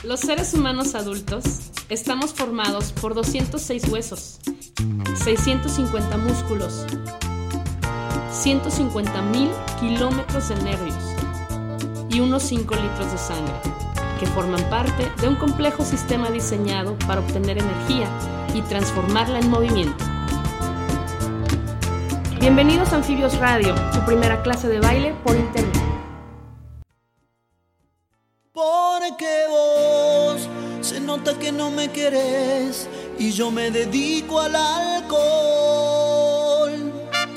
Los seres humanos adultos estamos formados por 206 huesos, 650 músculos, 150,000 kilómetros de nervios y unos 5 litros de sangre, que forman parte de un complejo sistema diseñado para obtener energía y transformarla en movimiento. Bienvenidos a Anfibios Radio, tu primera clase de baile por internet. Porque vos se nota que no me querés y yo me dedico al alcohol.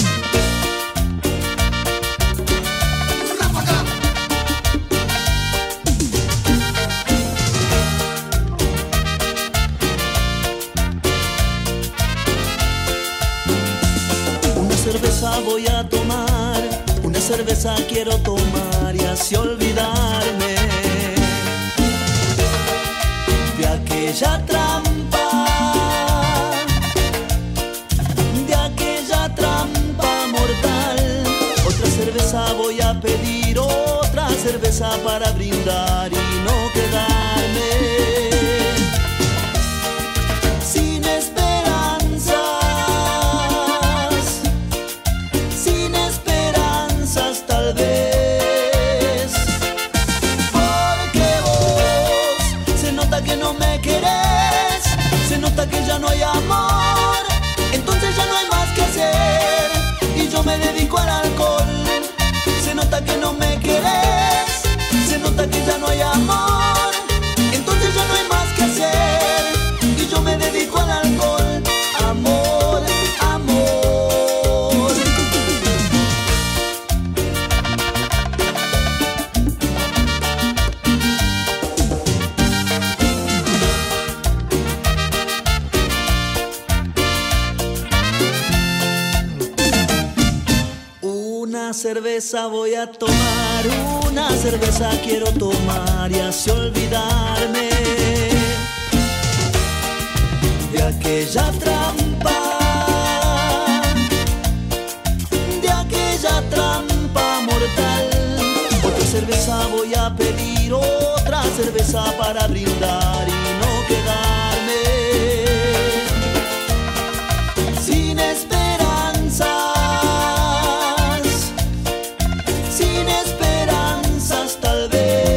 Una cerveza voy a tomar, una cerveza quiero tomar y así olvidarme de aquella trampa mortal. Otra cerveza voy a pedir, otra cerveza para brindar y no quedarme sin esperanzas tal vez. Porque vos se nota que no me querés, se nota que ya no hay amor, entonces ya no hay más que hacer y yo me dedico al alcohol. Se nota que no me querés, se nota que ya no hay amor, entonces ya no hay más que hacer y yo me dedico al alcohol. Amor, amor. Una cerveza voy a tomar, una cerveza quiero tomar y así olvidarme de aquella trampa mortal. Otra cerveza voy a pedir, otra cerveza para brindar y no quedarme sin esperanzas tal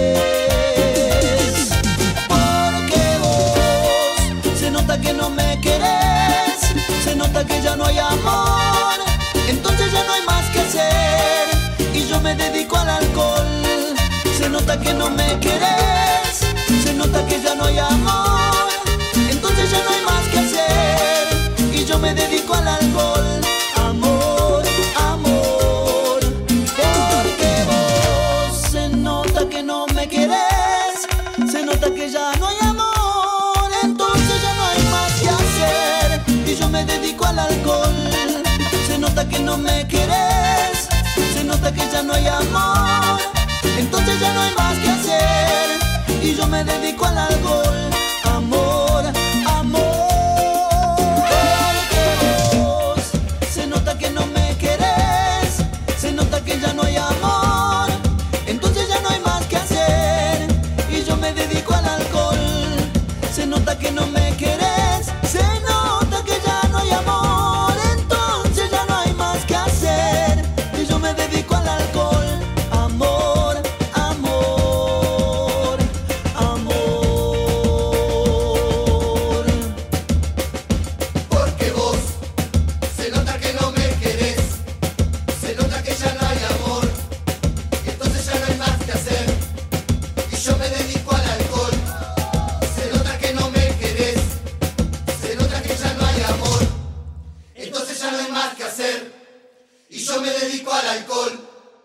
vez. Porque vos se nota que no me querés, se nota que ya no hay amor, entonces ya no hay más que hacer y yo me dedico al alcohol. Se nota que no me querés, se nota que ya no hay amor, entonces ya no hay más que hacer y yo me dedico al alcohol. Amor, amor. Porque vos se nota que no me querés, se nota que ya no hay amor, entonces ya no hay más que hacer y yo me dedico al alcohol. Se nota que no me querés, se nota que ya no hay amor, entonces ya no hay más que hacer y yo me dedico al alcohol. Amor, amor. Porque vos se nota que no me querés, se nota que ya no hay amor, entonces ya no hay más que hacer y yo me dedico al alcohol. Se nota que no me querés, se nota que ya no hay amor, entonces ya no hay más que hacer y yo me dedico al alcohol. Amor, amor, amor. Porque vos se nota que no me querés, se nota que ya no hay amor, entonces ya no hay más que hacer y yo me dedico al alcohol. Se nota que no me querés, se nota que ya no hay amor, entonces ya no hay más que hacer y yo me dedico al alcohol.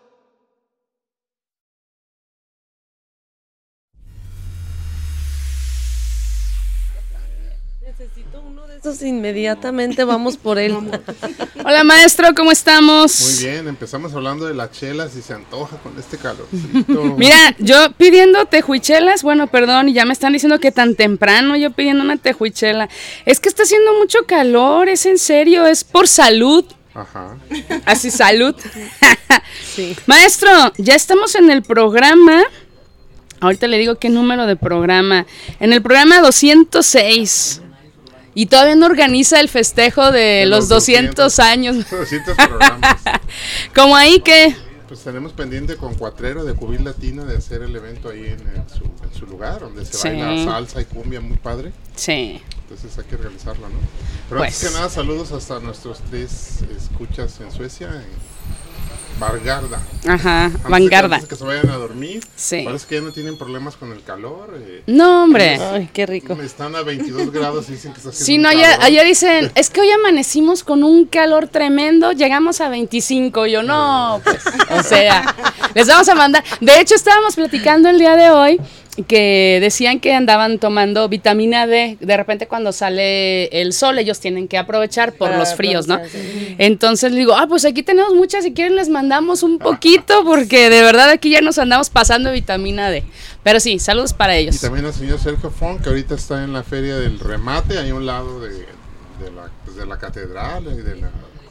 Necesito uno de esos inmediatamente, vamos por él. Hola maestro, ¿cómo estamos? Muy bien, empezamos hablando de las chelas y se antoja con este calorcito. Mira, yo pidiendo tejuichelas, bueno, perdón, y ya me están diciendo que tan temprano yo pidiendo una tejuichela. Es que está haciendo mucho calor, es en serio, es por salud. Ajá. Así, salud. Sí. Maestro, ya estamos en el programa. Ahorita le digo qué número de programa. En el programa 206. Y todavía no organiza el festejo de los 200 años. 200 programas. ¿Cómo ahí qué? Pues tenemos pendiente con Cuatrero de Cubil Latina de hacer el evento ahí en su lugar, donde se baila salsa y cumbia muy padre. Sí. Entonces hay que realizarlo, ¿no? Pero Pues. antes que nada, saludos hasta nuestros 3 escuchas en Suecia, en Vanguarda. Ajá, Antes Vanguarda. de que se vayan a dormir. Sí. Parece que ya no tienen problemas con el calor. No, hombre. Ay, qué rico. Están a 22 grados y dicen que está haciendo Sí, un no, calor. allá dicen, es que hoy amanecimos con un calor tremendo, llegamos a 25, yo no, pues, o sea, les vamos a mandar. De hecho, estábamos platicando el día de hoy que decían que andaban tomando vitamina D, de repente cuando sale el sol, ellos tienen que aprovechar por Para los fríos, ¿no? aprovechar, sí. Entonces le digo, pues aquí tenemos muchas, si quieren les mandamos un poquito, porque de verdad aquí ya nos andamos pasando vitamina D. Pero sí, saludos para ellos. Y también al señor Sergio Fon, que ahorita está en la feria del remate, ahí a un lado de la catedral y de la...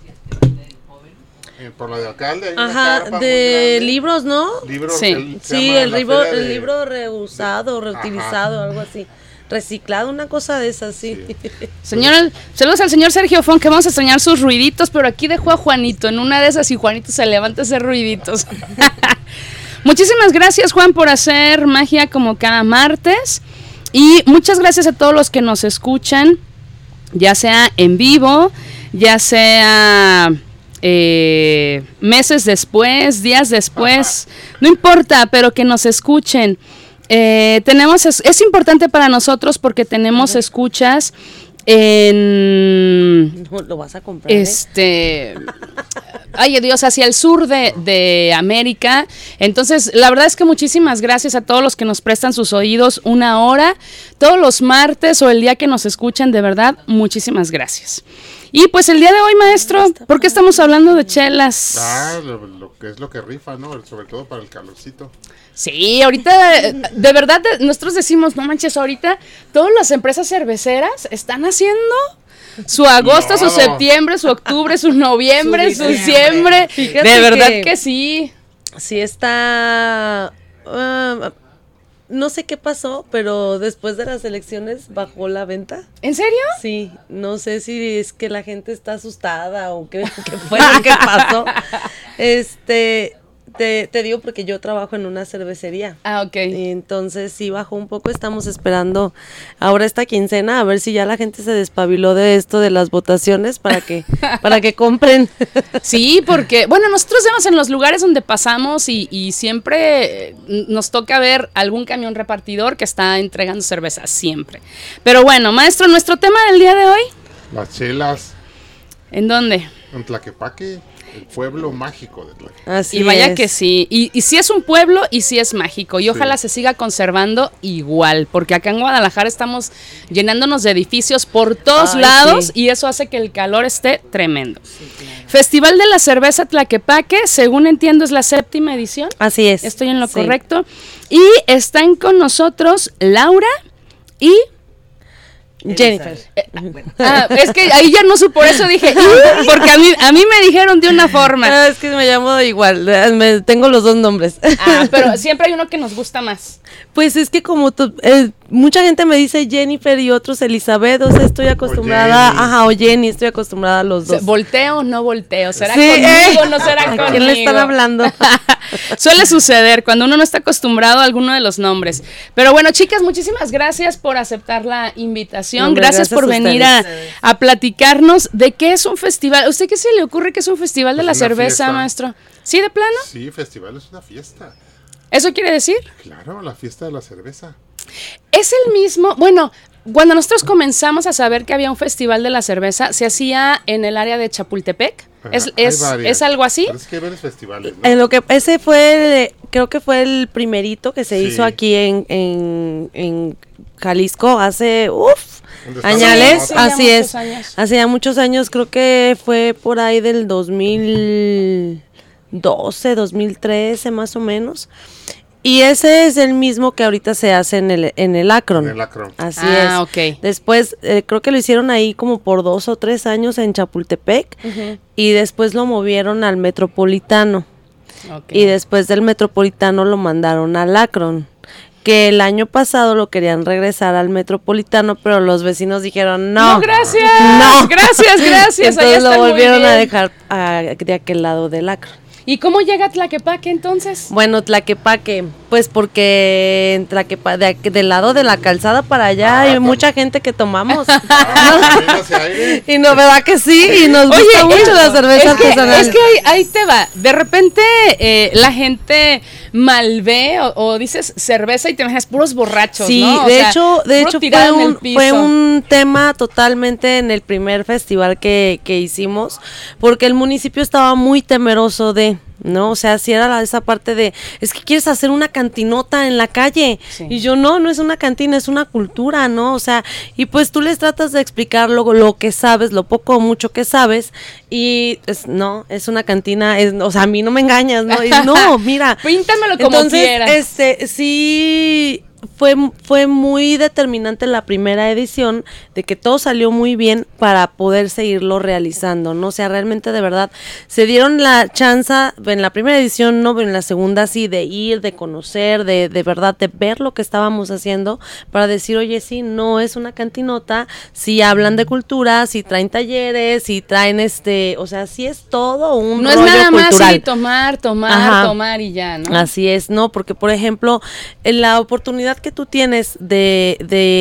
por la de alcalde. Hay una Ajá, carpa muy de grande. libros, ¿no? Libros, Sí. se Sí, llama el la libro, feria el de- libro reusado, reutilizado, algo así. Reciclado, una cosa de esas, sí. Saludos al señor Sergio Fon, que vamos a extrañar sus ruiditos, pero aquí dejó a Juanito, en una de esas y Juanito se levanta a hacer ruiditos. Muchísimas gracias, Juan, por hacer magia como cada martes, y muchas gracias a todos los que nos escuchan, ya sea en vivo, ya sea meses después, días después, no importa, pero que nos escuchen. Es importante para nosotros porque tenemos escuchas en No, lo vas a comprar. ¿Eh? Ay Dios, hacia el sur de América. Entonces, la verdad es que muchísimas gracias a todos los que nos prestan sus oídos una hora, todos los martes o el día que nos escuchan, de verdad, muchísimas gracias. Y pues el día de hoy, maestro, ¿por qué estamos hablando de chelas? lo que es lo que rifa, ¿no? Sobre todo para el calorcito. Sí, ahorita, de verdad, nosotros decimos, no manches, ahorita todas las empresas cerveceras están haciendo su agosto, su No. septiembre, su octubre, su noviembre, su diciembre. Fíjate De verdad que- que sí. Sí está... no sé qué pasó, pero después de las elecciones bajó la venta. ¿En serio? Sí, no sé si es que la gente está asustada o qué fue lo que pasó. Te digo porque yo trabajo en una cervecería. Ah, ok. Y entonces sí bajó un poco, estamos esperando ahora esta quincena a ver si ya la gente se despabiló de esto de las votaciones para que compren. Sí, porque, bueno, nosotros vemos en los lugares donde pasamos y siempre nos toca ver algún camión repartidor que está entregando cerveza, siempre. Pero bueno, maestro, nuestro tema del día de hoy, Las chelas ¿en dónde? en Tlaquepaque, el pueblo mágico de Tlaquepaque. Así Y vaya es. que sí, y sí es un pueblo y sí es mágico, y ojalá Sí. se siga conservando igual, porque acá en Guadalajara estamos llenándonos de edificios por todos Ay, lados sí. y eso hace que el calor esté tremendo. Festival de la Cerveza Tlaquepaque, según entiendo es la 7ª edición, Así es. estoy en lo Sí. correcto, y están con nosotros Laura y... Jennifer. es que ahí ya no supo, por eso dije, porque a mí me dijeron de una forma. Ah, es que me llamo igual, tengo los dos nombres. Pero siempre hay uno que nos gusta más. Pues es que como mucha gente me dice Jennifer y otros Elizabeth, o sea, estoy acostumbrada, Jenny. o Jenny, estoy acostumbrada a los dos. ¿Volteo o no volteo? ¿Será Sí, conmigo o no será ¿a conmigo? quién le están hablando? Suele suceder cuando uno no está acostumbrado a alguno de los nombres. Pero bueno, chicas, muchísimas gracias por aceptar la invitación. Hombre, gracias gracias por a venir a platicarnos de qué es un festival. ¿A usted qué se le ocurre que es un festival de Pues la una cerveza, fiesta. maestro? ¿Sí, de plano? Sí, festival es una fiesta. ¿Eso quiere decir? Claro, la fiesta de la cerveza. Es el mismo, bueno, cuando nosotros comenzamos a saber que había un festival de la cerveza, se hacía en el área de Chapultepec. Ajá, hay varias. ¿Es algo así? Pero es que hay varios festivales, ¿no? Ese fue, creo que fue el primerito que se Sí. hizo aquí en Jalisco hace, ¿Dónde está añales, Sí, ya así muchos es. años. Hace ya muchos años, creo que fue por ahí del 2012, 2013 más o menos. Y ese es el mismo que ahorita se hace en el Akron. En el Akron. Así Ah, es. ok. Después, creo que lo hicieron ahí como por 2 o 3 años en Chapultepec. Y después lo movieron al Metropolitano. Ok. Y después del Metropolitano lo mandaron al Akron. que el año pasado lo querían regresar al Metropolitano, pero los vecinos dijeron no. No, gracias. No. Gracias. Allá Entonces lo están muy volvieron a bien. dejar de aquel lado del Akron. ¿Y cómo llega Tlaquepaque entonces? Bueno, Tlaquepaque, pues porque en Tlaquepaque, del lado de la calzada para allá hay mucha gente que tomamos. Véngase aire. Y no, ¿verdad que sí? Y nos gusta mucho la cerveza artesanal. Es que ahí te va. De repente la gente malvé o dices cerveza y te imaginas puros borrachos, Sí, ¿no? O de sea, hecho puro tirado en el piso. fue un tema totalmente en el primer festival que hicimos, porque el municipio estaba muy temeroso de, ¿no? O sea, si era esa parte de, es que quieres hacer una cantinota en la calle. Sí. Y yo, no es una cantina, es una cultura, ¿no? O sea, y pues tú les tratas de explicar lo que sabes, lo poco o mucho que sabes, y no, es una cantina, o sea, a mí no me engañas, ¿no? Y no, mira. Píntamelo como Entonces, quieras. sí fue muy determinante la primera edición, de que todo salió muy bien para poder seguirlo realizando, ¿no? O sea, realmente de verdad se dieron la chance en la primera edición, no, pero en la segunda sí, de ir, de conocer, de verdad, de ver lo que estábamos haciendo, para decir, oye, sí, no es una cantinota, sí hablan de cultura, sí traen talleres, sí traen o sea, sí es todo un No es rollo nada más cultural. sí, tomar Ajá. tomar y ya, ¿no? Así es, ¿no? Porque, por ejemplo, en la oportunidad que tú tienes de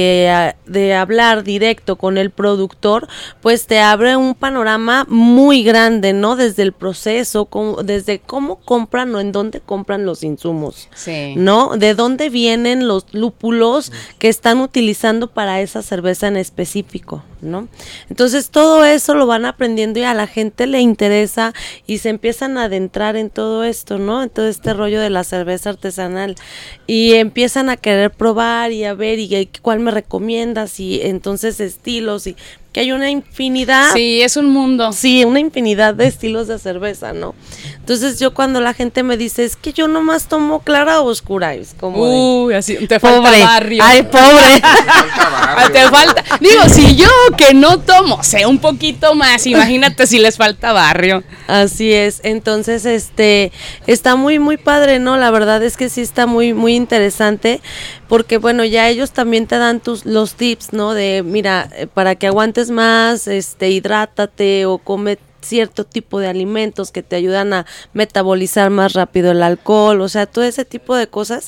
hablar directo con el productor, pues te abre un panorama muy grande, ¿no? Desde el proceso, desde cómo compran o en dónde compran los insumos, Sí. ¿no? De dónde vienen los lúpulos que están utilizando para esa cerveza en específico, ¿no? Entonces todo eso lo van aprendiendo y a la gente le interesa y se empiezan a adentrar en todo esto, ¿no? En todo este rollo de la cerveza artesanal y empiezan a querer probar y a ver y cuál me recomiendas y entonces estilos y que hay una infinidad. Sí, es un mundo. Sí, una infinidad de estilos de cerveza, ¿no? Entonces yo cuando la gente me dice, es que yo nomás tomo clara o oscura, es como Uy, así, te falta pobre, barrio. ay, pobre. Falta barrio. Te falta. Digo, si yo que no tomo sé un poquito más, imagínate si les falta barrio. Así es, entonces está muy muy padre, ¿no? La verdad es que sí está muy muy interesante, porque bueno, ya ellos también te dan los tips, ¿no? De mira, para que aguantes más, hidrátate o come cierto tipo de alimentos que te ayudan a metabolizar más rápido el alcohol, o sea, todo ese tipo de cosas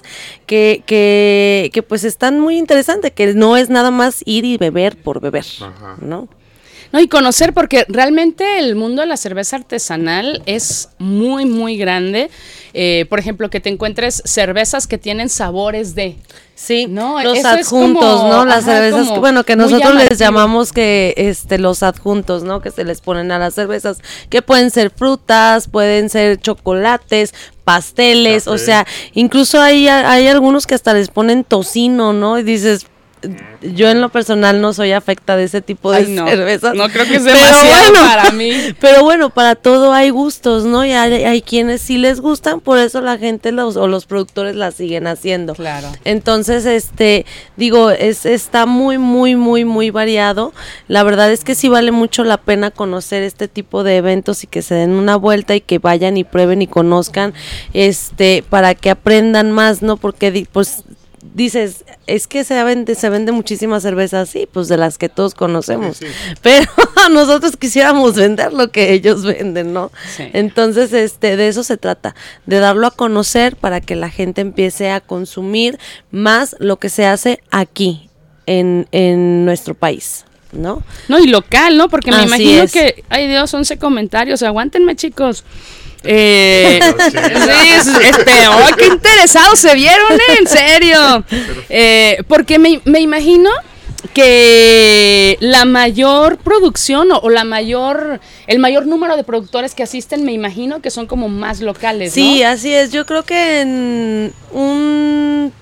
que pues están muy interesantes, que no es nada más ir y beber por beber, Ajá. ¿no? No, y conocer, porque realmente el mundo de la cerveza artesanal es muy, muy grande. Por ejemplo, que te encuentres cervezas que tienen sabores de... Sí, No, los eso es adjuntos, como, ¿no? Las ajá, cervezas, como bueno, que muy nosotros les llamativo. llamamos que los adjuntos, ¿no? Que se les ponen a las cervezas, que pueden ser frutas, pueden ser chocolates, pasteles, Café. o sea, incluso hay algunos que hasta les ponen tocino, ¿no? Y dices, yo en lo personal no soy afecta de ese tipo de Ay, no, cervezas. no creo que es Pero demasiado bueno, para mí. Pero bueno, para todo hay gustos, ¿no? Y hay quienes sí les gustan, por eso la gente los productores la siguen haciendo. Claro. Entonces, digo, está muy, muy, muy, muy variado. La verdad es que sí vale mucho la pena conocer este tipo de eventos y que se den una vuelta y que vayan y prueben y conozcan, para que aprendan más, ¿no? Porque pues dices, es que se vende muchísima cerveza así, pues de las que todos conocemos, Sí, sí. pero nosotros quisiéramos vender lo que ellos venden, ¿no? Sí. Entonces, de eso se trata, de darlo a conocer para que la gente empiece a consumir más lo que se hace aquí, en nuestro país, ¿no? No, y local, ¿no? Porque me Así imagino es. que, ay Dios, 11 comentarios, aguántenme, chicos. Sí, qué interesados se vieron, en serio. Porque me imagino que la mayor producción o el mayor número de productores que asisten, me imagino que son como más locales, ¿no? Sí, así es. Yo creo que en un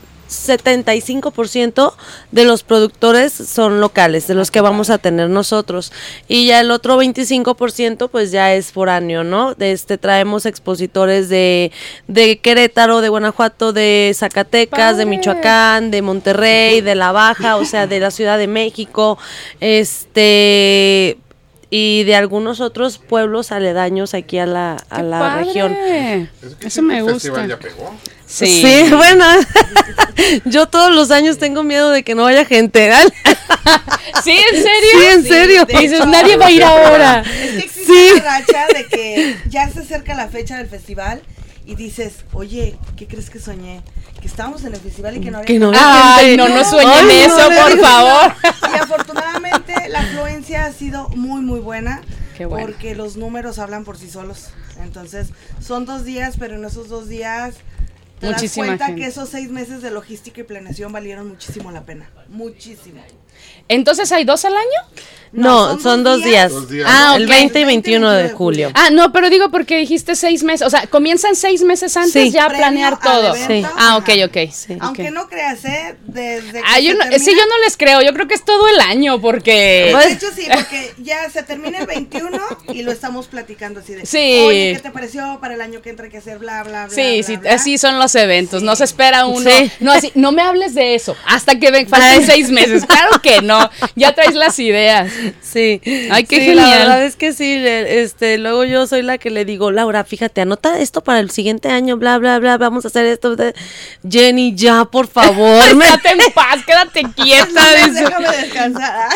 75% de los productores son locales, de los que vamos a tener nosotros, y ya el otro 25% pues ya es foráneo, ¿no? Traemos expositores de Querétaro, de Guanajuato, de Zacatecas, de ¡Padre! Michoacán, de Monterrey, de La Baja, o sea, de la Ciudad de México, y de algunos otros pueblos aledaños aquí a la región. Eso me gusta. El festival ya pegó. Sí, bueno, yo todos los años tengo miedo de que no haya gente. ¿Sí, en serio? Sí, en serio. de Dices, hecho, nadie va a ir ahora. Es que existe una racha de que ya se acerca la fecha del festival y dices, oye, ¿qué crees que soñé? Que estábamos en el festival y que no había Que no gente. había Ay, gente. no sueñen Ay, eso, no le por digas. favor. Y afortunadamente la afluencia ha sido muy, muy buena. Qué bueno. Porque los números hablan por sí solos. Entonces, son 2 días, pero en esos 2 días te Muchísima das cuenta gente. que esos 6 meses de logística y planeación valieron muchísimo la pena. Muchísimo. Entonces, ¿hay 2 al año? No, son 2 días. 2 días. Ah, El ok. 20 y 21 de julio. Ah, no, pero digo porque dijiste 6 meses, o sea, comienzan 6 meses antes Sí. ya a Previo planear al todo. evento, Ah, ok, ajá. ok. Sí. Aunque Ok. no creas, desde Ah, que yo se no, termina- sí, yo no les creo, yo creo que es todo el año porque... De hecho, sí, porque ya se termina el 21 y lo estamos platicando así de, Sí. oye, ¿qué te pareció para el año que entra hay que hacer bla, bla, bla, Sí, bla, sí, bla? así son los eventos, no se espera uno, Sí. no así, no me hables de eso, hasta que falten Ay. 6 meses, claro que no, ya traes las ideas. Sí. Ay, qué Sí, genial. La verdad es que sí, luego yo soy la que le digo, Laura, fíjate, anota esto para el siguiente año, bla, bla, bla, vamos a hacer esto. Jenny, ya, por favor. Quédate en paz, quédate quieta. dice. Déjame descansar.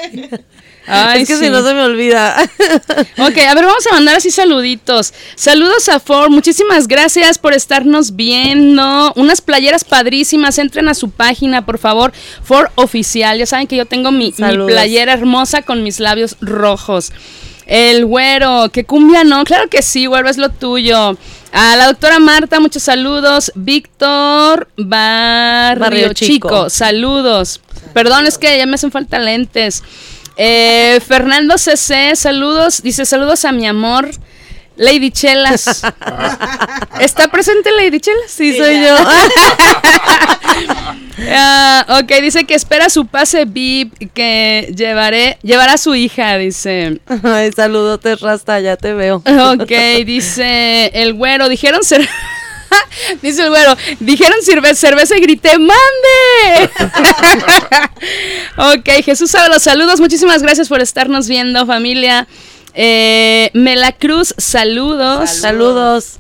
Ay, es que sí. si no se me olvida. Ok, a ver, vamos a mandar así saluditos. Saludos a Ford, muchísimas gracias por estarnos viendo. Unas playeras padrísimas, entren a su página, por favor. Ford Oficial, ya saben que yo tengo mi Saludos. playera hermosa con mis labios rojos. El güero, que cumbia, ¿no? Claro que sí, güero, es lo tuyo. A la doctora Marta, muchos saludos. Víctor Barrio Chico, saludos. Perdón, es que ya me hacen falta lentes. Fernando CC, saludos. Dice, saludos a mi amor, Lady Chelas. ¿Está presente Lady Chelas? Sí, soy yo. Ok, dice que espera su pase VIP, que llevará a su hija, dice. Ay, saludotes, Rasta, ya te veo. Ok, dice el güero, dijeron dice el güero, dijeron cerveza y grité, ¡mande! Ok, Jesús sabe los saludos, muchísimas gracias por estarnos viendo, familia. Mela Cruz, saludos. Saludos.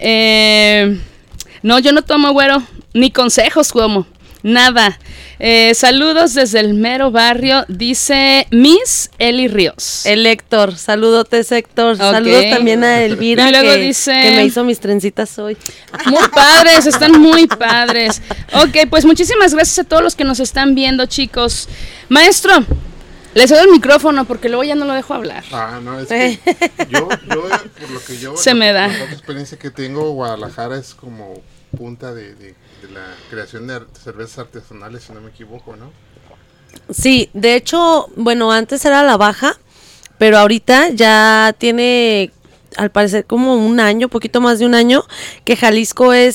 No, yo no tomo, güero, ni consejos tomo, nada. Saludos desde el mero barrio, dice Miss Eli Ríos. El Héctor, saludotes, Héctor. Ok. Saludos también a Elvira, Y luego que, dice- que me hizo mis trencitas hoy. Muy padres, están muy padres. Ok, pues muchísimas gracias a todos los que nos están viendo, chicos. Maestro, le cedo el micrófono porque luego ya no lo dejo hablar. Ah, no, es que yo, por lo que yo... Se me da. La poca experiencia que tengo, Guadalajara es como punta de la creación de cervezas artesanales, si no me equivoco, ¿no? Sí, de hecho, bueno, antes era la Baja, pero ahorita ya tiene, al parecer, como un año, poquito más de un año, que Jalisco es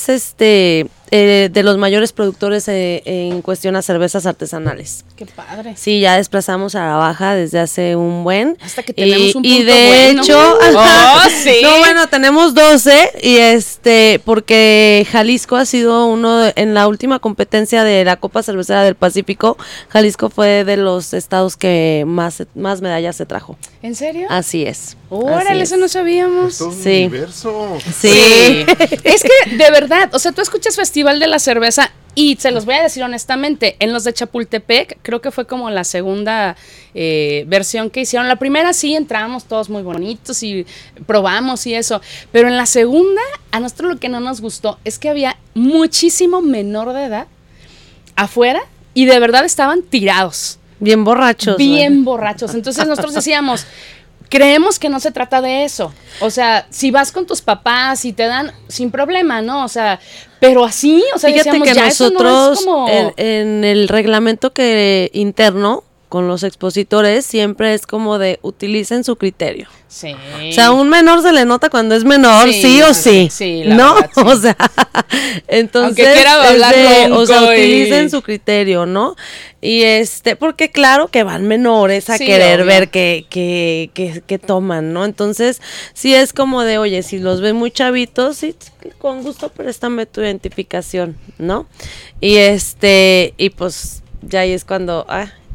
de los mayores productores en cuestión a cervezas artesanales. Qué padre. Sí, ya desplazamos a la Baja desde hace un buen. Hasta que tenemos un y punto de bueno. hecho, Oh, sí. no, bueno, tenemos 12 y porque Jalisco ha sido en la última competencia de la Copa Cervecera del Pacífico, Jalisco fue de los estados que más medallas se trajo. ¿En serio? Así es. Órale, así eso no sabíamos. Es todo un Sí. universo. Sí. Es que, de verdad, o sea, tú escuchas Festival de la Cerveza y se los voy a decir honestamente, en los de Chapultepec, creo que fue como la segunda versión que hicieron. La primera sí entramos todos muy bonitos y probamos y eso, pero en la segunda, a nosotros lo que no nos gustó es que había muchísimo menor de edad afuera y de verdad estaban tirados. Bien borrachos. Bien borrachos. Entonces nosotros decíamos, creemos que no se trata de eso. O sea, si vas con tus papás y te dan sin problema, ¿no? O sea, pero así, o sea, Fíjate decíamos, que ya eso no nosotros es como... en el reglamento interno con los expositores siempre es como de utilicen su criterio. Sí. O sea, a un menor se le nota cuando es menor, sí o sí. Sí, la ¿no? verdad, sí. O sea, entonces Aunque quiera hablar o sea, ronco y- utilicen su criterio, ¿no? Y porque claro que van menores a Sí, querer obvio. ver que toman, ¿no? Entonces, sí es como de, oye, si los ven muy chavitos, sí, con gusto préstame tu identificación, ¿no? Y y pues ya ahí es cuando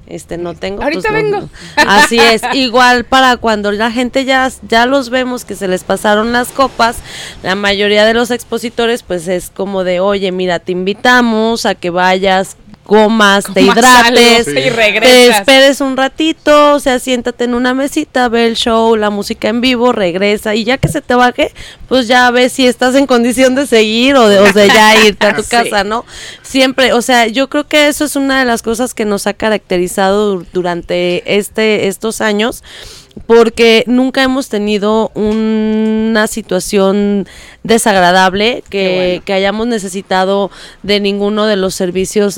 no tengo. Ahorita pues, vengo. No. Así es, igual para cuando la gente ya los vemos que se les pasaron las copas, la mayoría de los expositores pues es como de, oye, mira, te invitamos a que vayas, comas, te hidrates, y regresas. te esperes un ratito, o sea, siéntate en una mesita, ve el show, la música en vivo, regresa y ya que se te baje, pues ya ves si estás en condición de seguir o de ya irte a tu casa, ¿no? Siempre, o sea, yo creo que eso es una de las cosas que nos ha caracterizado durante estos años, porque nunca hemos tenido una situación desagradable que hayamos necesitado de ninguno de los servicios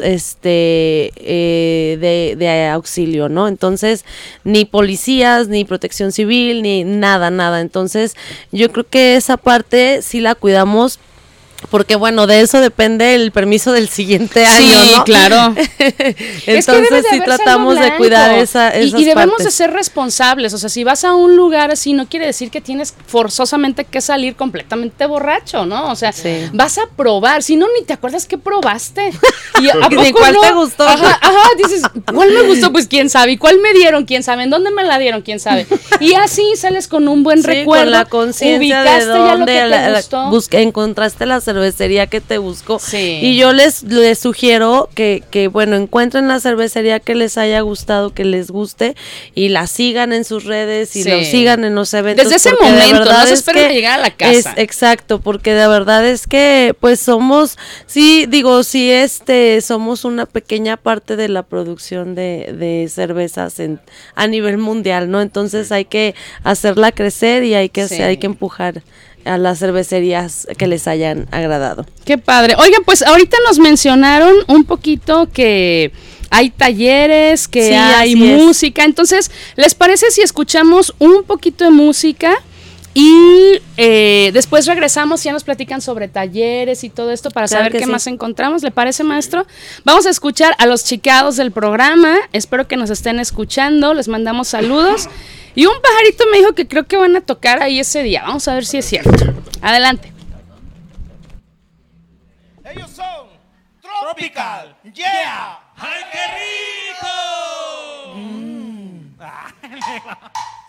de auxilio, ¿no? Entonces, ni policías, ni protección civil, ni nada. Entonces, yo creo que esa parte sí la cuidamos, porque bueno, de eso depende el permiso del siguiente año, ¿no? Sí, claro. Entonces sí tratamos de cuidar esas y debemos partes. de ser responsables, o sea, si vas a un lugar así, no quiere decir que tienes forzosamente que salir completamente borracho, ¿no? O sea, vas a probar, si no, ni te acuerdas qué probaste. Y ¿a poco ¿Cuál te gustó? Ajá, dices, ¿cuál me gustó? Pues quién sabe, ¿y cuál me dieron? ¿Quién sabe? ¿En dónde me la dieron? ¿Quién sabe? Y así sales con un buen recuerdo. Con la conciencia de ubicaste ya lo que te gustó. Encontraste la cervecería que te buscó. Sí. Y yo les sugiero que bueno, encuentren la cervecería que les haya gustado, que les guste y la sigan en sus redes y lo sigan en los eventos. Desde ese momento, no se esperen a llegar a la casa. Exacto, porque de verdad es que pues somos somos una pequeña parte de la producción de cervezas a nivel mundial, ¿no? Entonces hay que hacerla crecer y hay que empujar a las cervecerías que les hayan agradado. Qué padre. Oigan, pues ahorita nos mencionaron un poquito que hay talleres, que hay música. Entonces, ¿les parece si escuchamos un poquito de música? Y después regresamos y ya nos platican sobre talleres y todo esto para saber qué más encontramos. ¿Le parece, maestro? Vamos a escuchar a los chicados del programa. Espero que nos estén escuchando. Les mandamos saludos. Y un pajarito me dijo que creo que van a tocar ahí ese día. Vamos a ver si es cierto. Adelante. Ellos son Tropical, yeah. ¡Ay, qué rico!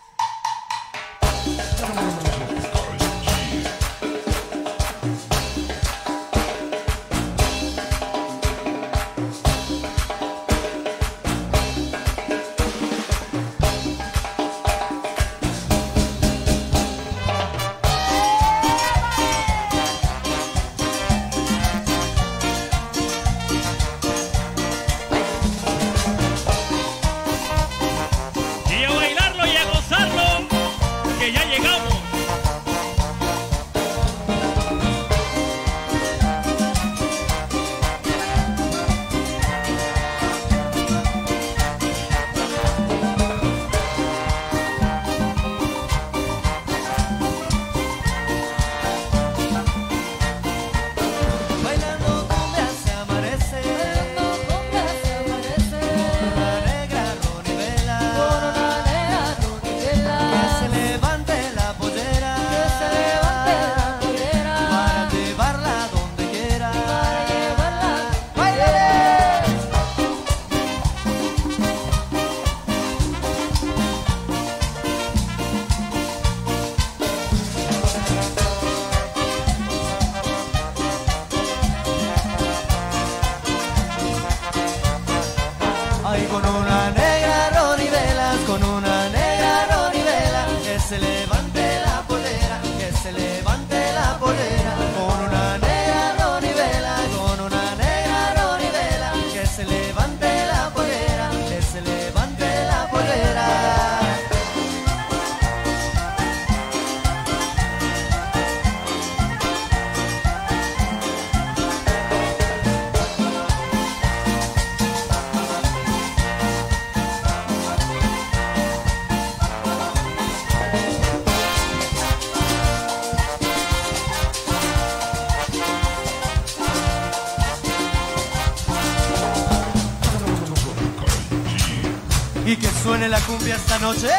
Y que suene la cumbia esta noche,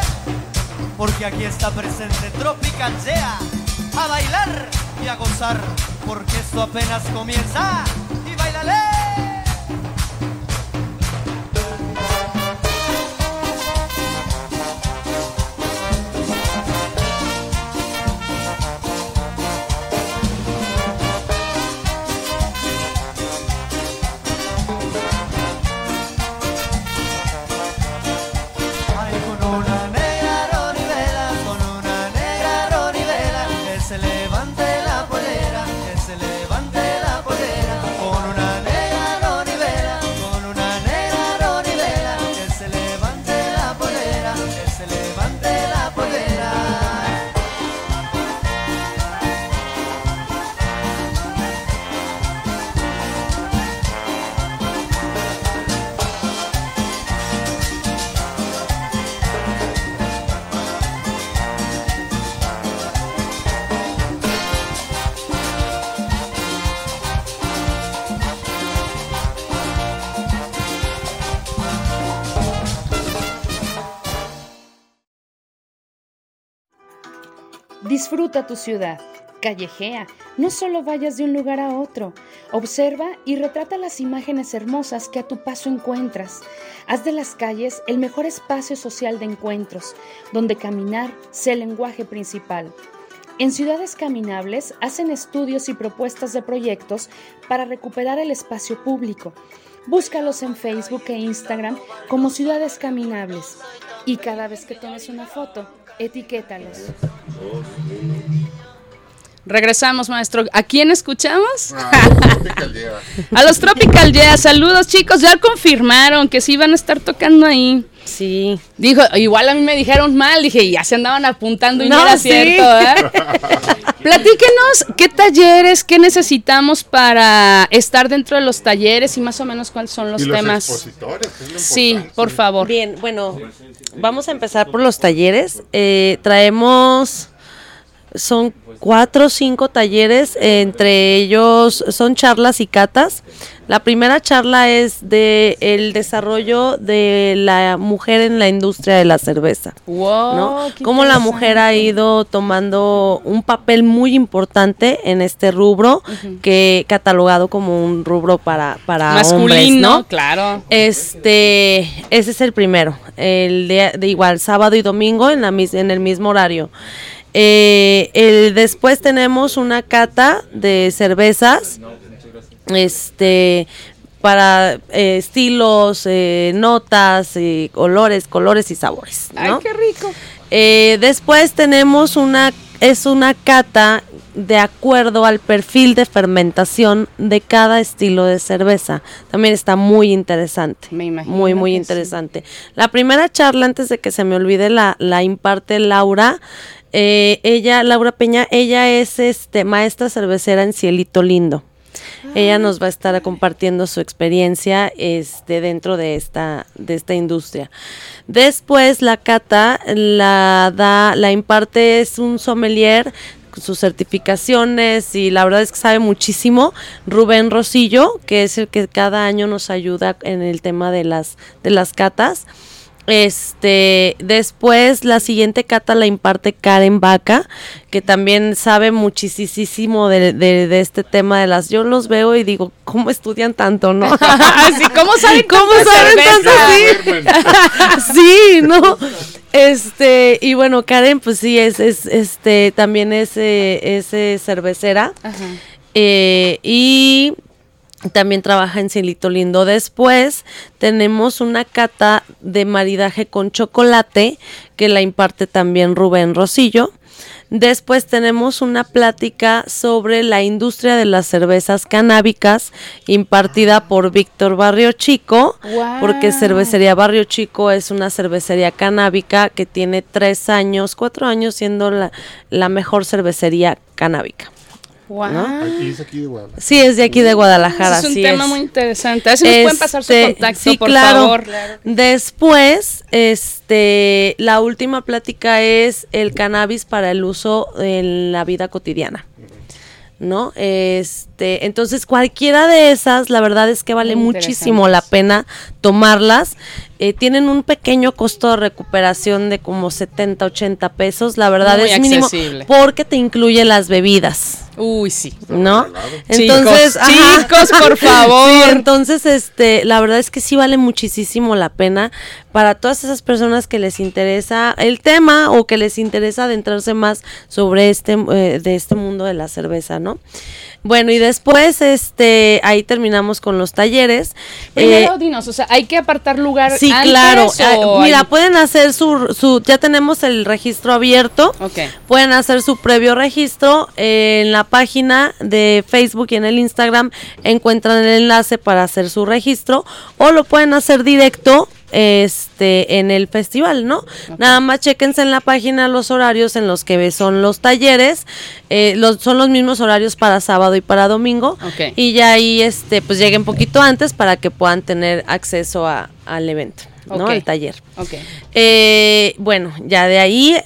porque aquí está presente Tropical Sea. A bailar y a gozar, porque esto apenas comienza. ¡Y bailale! Disfruta tu ciudad. Callejea, no solo vayas de un lugar a otro. Observa y retrata las imágenes hermosas que a tu paso encuentras. Haz de las calles el mejor espacio social de encuentros, donde caminar sea el lenguaje principal. En Ciudades Caminables hacen estudios y propuestas de proyectos para recuperar el espacio público. Búscalos en Facebook e Instagram como Ciudades Caminables. Y cada vez que tomes una foto, etiquétalos. Regresamos, maestro. ¿A quién escuchamos? A los Tropical Yeah. Saludos, chicos. Ya confirmaron que sí van a estar tocando ahí. Sí. Dijo, igual a mí me dijeron mal. Dije, ya se andaban apuntando y no era cierto, ¿eh? Platíquenos qué talleres, qué necesitamos para estar dentro de los talleres y más o menos cuáles son los temas. Expositores, es lo sí, importante. por favor. Bien, bueno, vamos a empezar por los talleres. Traemos... Son 4 o 5 talleres, entre ellos son charlas y catas. La primera charla es de el desarrollo de la mujer en la industria de la cerveza. Wow, ¿no? Cómo la mujer ha ido tomando un papel muy importante en este rubro, que catalogado como un rubro para masculino, hombres, ¿no? Claro. Ese es el primero, el de igual sábado y domingo en el mismo horario. Después tenemos una cata de cervezas, para estilos, notas, olores, colores y sabores, ¿no? Ay, qué rico. Después tenemos una cata de acuerdo al perfil de fermentación de cada estilo de cerveza. También está muy interesante. Me imagino. Muy interesante. Sí. La primera charla, antes de que se me olvide, la imparte Laura. Laura Peña, ella es maestra cervecera en Cielito Lindo. Ella nos va a estar compartiendo su experiencia dentro de esta industria. Después la cata la imparte, es un sommelier, sus certificaciones, y la verdad es que sabe muchísimo, Rubén Rosillo, que es el que cada año nos ayuda en el tema de las catas. Después la siguiente cata la imparte Karen Vaca, que también sabe muchísimo de este tema de las. Yo los veo y digo, ¿cómo estudian tanto, no? Así, ¿cómo saben tanto? Sí, ¿no? Y bueno, Karen, pues sí, también es cervecera. Ajá. Y también trabaja en Cielito Lindo. Después tenemos una cata de maridaje con chocolate, que la imparte también Rubén Rosillo. Después tenemos una plática sobre la industria de las cervezas canábicas, impartida por Víctor Barrio Chico. Wow. Porque Cervecería Barrio Chico es una cervecería canábica que tiene 4 años siendo la mejor cervecería canábica. Wow. ¿No? Y es aquí de Guadalajara. Sí, es de aquí de Guadalajara. Es un tema muy interesante. A ver si nos pueden pasar su contacto, sí, por claro. favor. Claro. Después, la última plática es el cannabis para el uso en la vida cotidiana, ¿no? Entonces cualquiera de esas, la verdad es que vale muchísimo la pena tomarlas. Tienen un pequeño costo de recuperación de como 70, 80 pesos, la verdad muy es mínimo, accesible, porque te incluye las bebidas. Uy, sí. ¿No? Entonces, chicos, por favor. Sí, entonces, la verdad es que sí vale muchísimo la pena para todas esas personas que les interesa el tema o que les interesa adentrarse más sobre de este mundo de la cerveza, ¿no? Bueno, y después, ahí terminamos con los talleres. Primero, dinos, o sea, ¿hay que apartar lugar sí, antes? Claro. Mira, hay... pueden hacer ya tenemos el registro abierto. Okay. Pueden hacer su previo registro en la página de Facebook y en el Instagram encuentran el enlace para hacer su registro, o lo pueden hacer directo en el festival, ¿no? Okay. Nada más chéquense en la página los horarios en los que son los talleres, son los mismos horarios para sábado y para domingo. Okay. Y ya ahí pues lleguen poquito antes para que puedan tener acceso al evento, ¿no? Okay. Al taller. Okay. Bueno, ya de ahí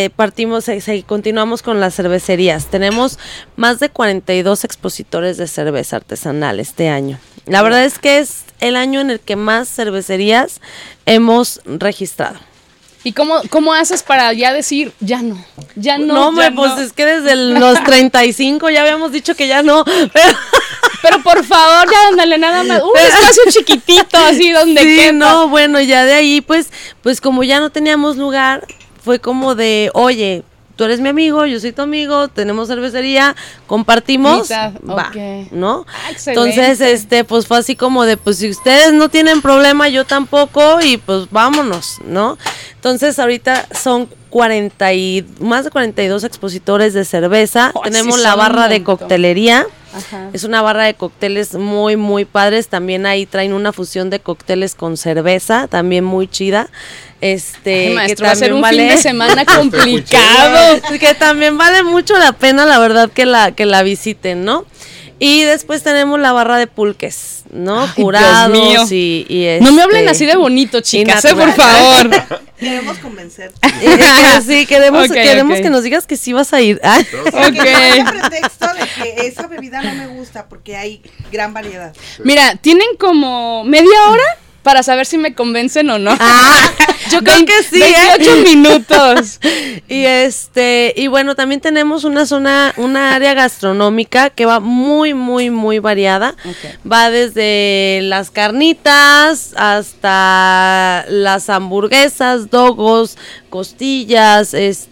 continuamos con las cervecerías. Tenemos más de 42 expositores de cerveza artesanal este año. La verdad es que es el año en el que más cervecerías hemos registrado. ¿Y cómo haces para ya decir, ya no? No, pues es que desde los 35 ya habíamos dicho que ya no. Pero por favor, ya ándale, nada más. Un espacio chiquitito, así donde quepa. No, bueno, ya de ahí, pues como ya no teníamos lugar, fue como de, oye, tú eres mi amigo, yo soy tu amigo, tenemos cervecería, compartimos, mitad, va, okay. ¿no? Excelente. Entonces, pues fue así como de, pues si ustedes no tienen problema, yo tampoco, y pues vámonos, ¿no? Entonces, ahorita son más de 42 expositores de cerveza, tenemos sí, la barra de montón. coctelería. Ajá. Es una barra de cócteles muy, muy padres. También ahí traen una fusión de cócteles con cerveza, también muy chida. Ay, maestro, que va a ser un vale, fin de semana complicado. que también vale mucho la pena, la verdad, que la visiten, ¿no? Y después tenemos la barra de pulques, ¿no? Ay, Curados Dios mío. y No me hablen así de bonito, chicas, por favor. Queremos convencer. Sí, queremos Ok. que nos digas que sí vas a ir. Ah. Porque no hay pretexto de que esa bebida no me gusta porque hay gran variedad. Mira, tienen como media hora para saber si me convencen o no. Yo creo que sí, 28 minutos. Y bueno, también tenemos una área gastronómica que va muy, muy, muy variada. Okay. Va desde las carnitas hasta las hamburguesas, dogos, costillas,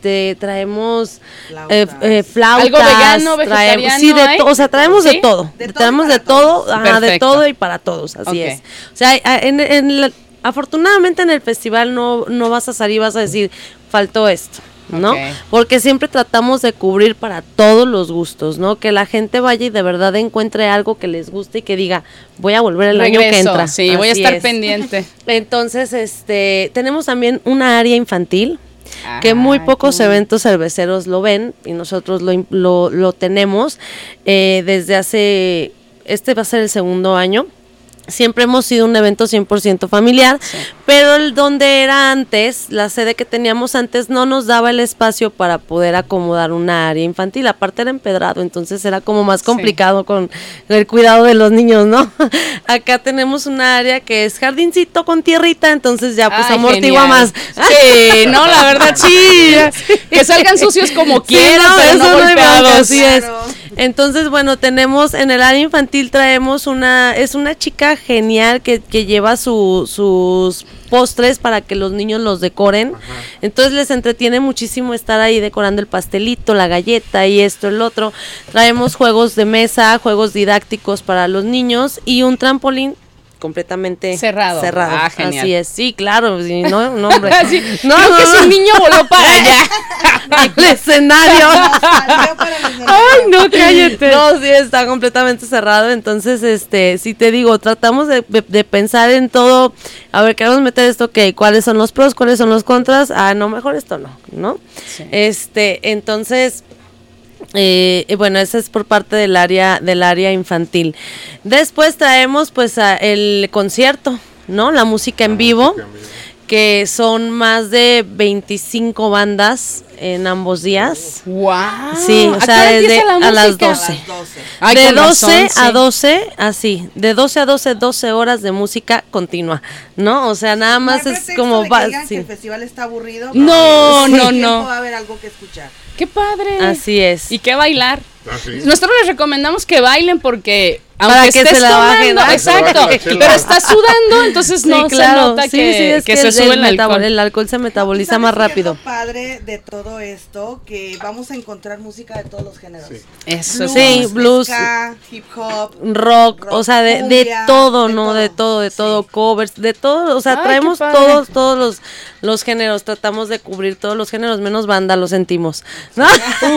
traemos flautas. Algo vegano, vegetariano, sí, ¿hay? o sea, traemos ¿Sí? de todo. De todo traemos y para de todo, todos. ajá, de Perfecto. todo y para todos, así Ok. es. O sea, afortunadamente en el festival no vas a salir y vas a decir, faltó esto, ¿no? Ok. Porque siempre tratamos de cubrir para todos los gustos, ¿no? Que la gente vaya y de verdad encuentre algo que les guste y que diga, voy a volver el año que Regreso, entra. sí, voy a Así estar es. pendiente. Entonces, tenemos también una área infantil, que muy pocos eventos cerveceros lo ven y nosotros lo tenemos desde hace, va a ser el segundo año. Siempre hemos sido un evento 100% familiar, Sí. pero donde era antes, la sede que teníamos antes no nos daba el espacio para poder acomodar una área infantil, aparte era empedrado, entonces era como más complicado con el cuidado de los niños, ¿no? Acá tenemos una área que es jardincito con tierrita, entonces ya pues Ay, amortigua genial. más. Sí, no, la verdad sí. Que salgan sucios como quieran, no, pero eso no no hay bronca, golpeados. así es. Claro. Entonces, bueno, tenemos en el área infantil traemos es una chica genial que lleva sus postres para que los niños los decoren. Entonces les entretiene muchísimo estar ahí decorando el pastelito, la galleta y esto, el otro. Traemos juegos de mesa, juegos didácticos para los niños y un trampolín completamente Cerrado. Ah, genial. Así es, sí, claro, sí, no, hombre. Sí, No, creo no, que no. su niño voló para allá. Al escenario. Salió para los demás. Ay, no, cállate. No, sí, está completamente cerrado. Entonces, sí te digo, tratamos de pensar en todo. A ver, queremos meter esto, ok, ¿cuáles son los pros, cuáles son los contras? Ah, no, mejor esto no. Sí. Entonces, bueno, ese es por parte del área infantil. Después traemos, pues, el concierto, ¿no? La música en vivo, que son más de 25 bandas en ambos días. Wow. Sí, o sea, desde a las 12. A las 12. Ay, de con 12 razón, a sí. 12, así, de 12 a 12, 12 horas de música continua, ¿no? O sea, nada más No hay es pretexto como de que va, digan que sí. el festival está aburrido. No, porque todo no, el no. tiempo va a haber algo que escuchar. Qué padre. Así es. Y qué bailar. Ah, sí. Nosotros les recomendamos que bailen porque Para aunque que estés se la bajen, tomando, ¿no? exacto, Se la chela. pero estás sudando, entonces Sí, no claro. se nota Sí, que, es que se sube el alcohol. el alcohol se metaboliza ¿Sabes más qué es rápido. lo padre de todo esto? Que vamos a encontrar música de todos los géneros. Sí. Eso Sí, blues, ska, hip hop, rock, o sea, de cumbia, todo, de ¿no? todo. De todo, Sí. covers, de todo, o sea, Ay, qué traemos padre. todos los géneros, tratamos de cubrir todos los géneros, menos banda, lo sentimos, ¿no?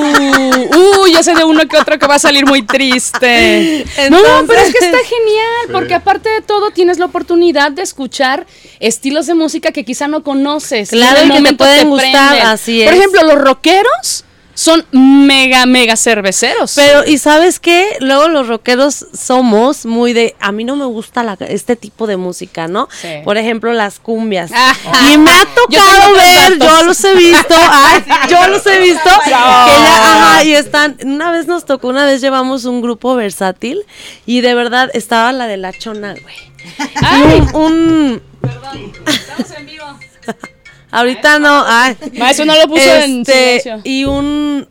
Ya sé de uno que otro que va a salir muy triste. No, pero es que está genial, porque aparte de todo tienes la oportunidad de escuchar estilos de música que quizá no conoces. Claro, en el y que te momento pueden gustar, prenden. así Por es. ejemplo, los rockeros son mega cerveceros. Pero, ¿y sabes qué? Luego los rockeros somos muy de, a mí no me gusta este tipo de música, ¿no? Sí. Por ejemplo, las cumbias. Ajá. Y me ha Yo tocado tengo ver, datos. yo los he visto, yo los he visto, que No. y están, una vez nos tocó, una vez llevamos un grupo versátil, y de verdad estaba la de la chona, güey. Ay. Y un Perdón, estamos en vivo. Ahorita no. Ay. Maestro no lo puso en silencio. Y un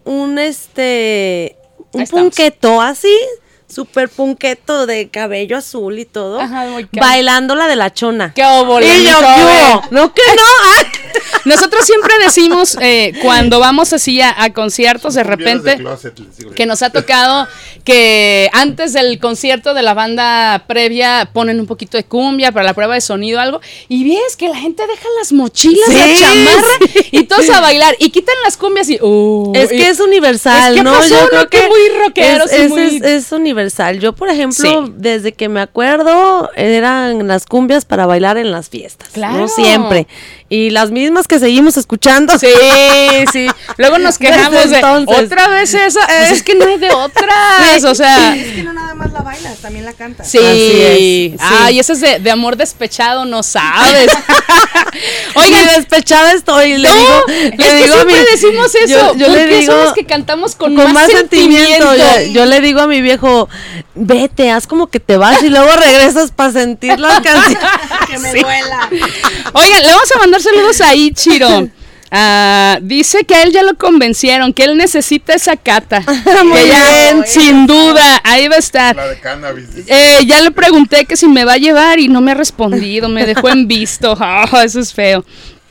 Ahí estamos. punqueto así, súper punqueto de cabello azul y todo. Ajá, muy caro. Bailando la de la chona. ¡Qué óvole, Y yo, mi ¿qué joven! hubo? No, que no. Ay. Nosotros siempre decimos, cuando vamos así a conciertos, de Cumbieros repente, de closet, les digo yo. que nos ha tocado que antes del concierto de la banda previa ponen un poquito de cumbia para la prueba de sonido, algo, y ves que la gente deja las mochilas, Sí, la chamarra, sí. y todos a bailar, y quitan las cumbias y Es que es universal, Es que ¿no? pasó, Yo ¿no? creo Que que muy rockeros y es, muy- es universal. Yo, por ejemplo, Sí. desde que me acuerdo, eran las cumbias para bailar en las fiestas. Claro. ¿no? Siempre. Y las mismas que seguimos escuchando. Sí, sí. Luego nos quejamos Desde de entonces. otra vez esa. Pues es que no hay de otras. O sea. Es que no nada más la bailas, también la cantas. Sí. Así es, sí. Ay, ese es de amor despechado, no sabes. Oigan, Oigan, despechada estoy. Le no, digo, es le que digo a siempre mi- decimos eso. Yo le porque digo somos que cantamos con más más sentimiento. sentimiento. Yo le digo a mi viejo, vete, haz como que te vas y luego regresas para sentir las canciones. Que me duela. Oigan, le vamos a mandar saludos a Ichiro. Dice que a él ya lo convencieron, que él necesita esa cata. Muy Que ya, bien. sin duda, ahí va a estar. La de cannabis. Dice. Ya le pregunté que si me va a llevar y no me ha respondido, me dejó en visto. Eso es feo.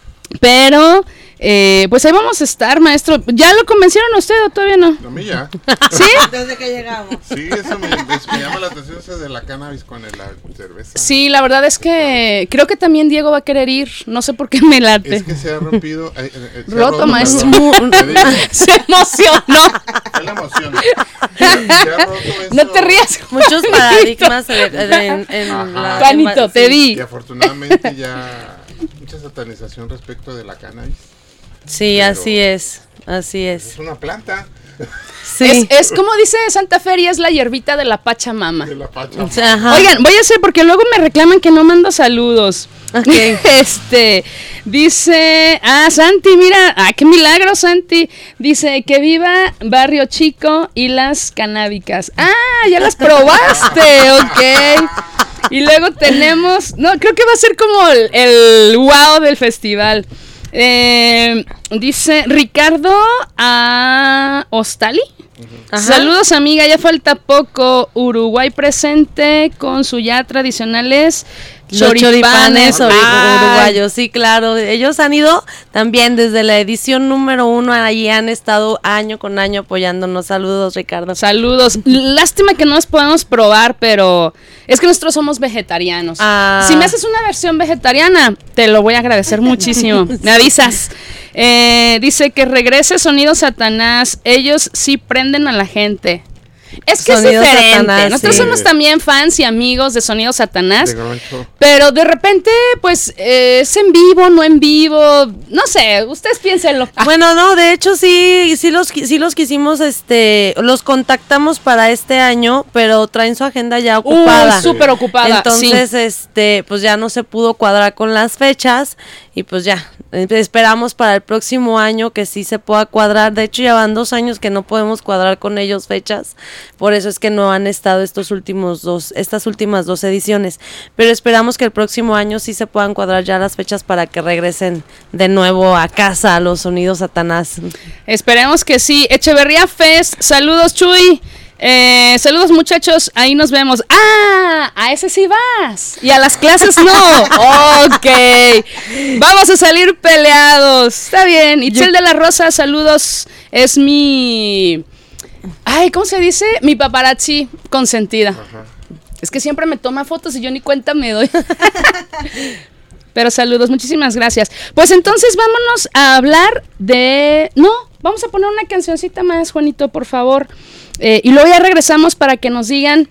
Pero, pues ahí vamos a estar, maestro. ¿Ya lo convencieron a usted o todavía no? A mí ya. ¿Sí? Desde que llegamos. Sí, eso me llama la atención, ese de la cannabis con la cerveza. Sí, la verdad es que creo que también Diego va a querer ir. No sé por qué me late. Es que se ha rompido. Se ha Roto, maestro. perdón. Te digo, Se emocionó. fue la emoción. Se ha roto eso. No te rías. Muchos paradigmas en Ajá. la... Juanito, te sí. di. Y afortunadamente ya mucha satanización respecto de la cannabis. Sí, Pero- así es, así es. Es una planta Sí. Es como dice Santa Feria, es la hierbita de la Pachamama. de la pacha. O sea, ajá. Oigan, voy a hacer porque luego me reclaman que no mando saludos. Ok. Dice, Santi, mira, qué milagro, Santi. Dice que viva Barrio Chico y las canábicas. Ya las probaste, ok. Y luego tenemos, no, creo que va a ser como el wow del festival. Dice Ricardo Ostali. Ajá. Saludos, amiga, ya falta poco. Uruguay presente con su ya tradicionales Los choripanes Ay, uruguayos, sí, claro. Ellos han ido también desde la edición número 1, allí han estado año con año apoyándonos. Saludos, Ricardo. Saludos. Lástima que no los podemos probar, pero es que nosotros somos vegetarianos. Ah. Si me haces una versión vegetariana, te lo voy a agradecer muchísimo. Me avisas. Dice que regrese Sonido Satanás. Ellos sí prenden a la gente. Es que Sonido es diferente. Satanás, Nosotros sí. somos también fans y amigos de Sonido Satanás. De Groncho. Pero de repente, pues, es en vivo, no en vivo. No sé, ustedes piénsenlo. Bueno, no, de hecho sí los quisimos, los contactamos para este año, pero traen su agenda ya ocupada. Súper ocupada. Entonces, pues ya no se pudo cuadrar con las fechas y pues ya, esperamos para el próximo año que sí se pueda cuadrar. De hecho, ya van 2 años que no podemos cuadrar con ellos fechas, por eso es que no han estado estas últimas 2 ediciones, pero esperamos que el próximo año sí se puedan cuadrar ya las fechas para que regresen de nuevo a casa a los Sonidos Satanás. Esperemos que sí. Echeverría Fest, saludos, Chuy. Saludos, muchachos, ahí nos vemos. A ese sí vas. Y a las clases no. Ok. Vamos a salir peleados. Está bien. Itzel de la Rosa, saludos. Es mi... ¿cómo se dice? Mi paparazzi consentida. Ajá. Es que siempre me toma fotos y yo ni cuenta me doy. Pero saludos, muchísimas gracias. Pues entonces vámonos a hablar de... No, vamos a poner una cancioncita más, Juanito, por favor. Y luego ya regresamos para que nos digan...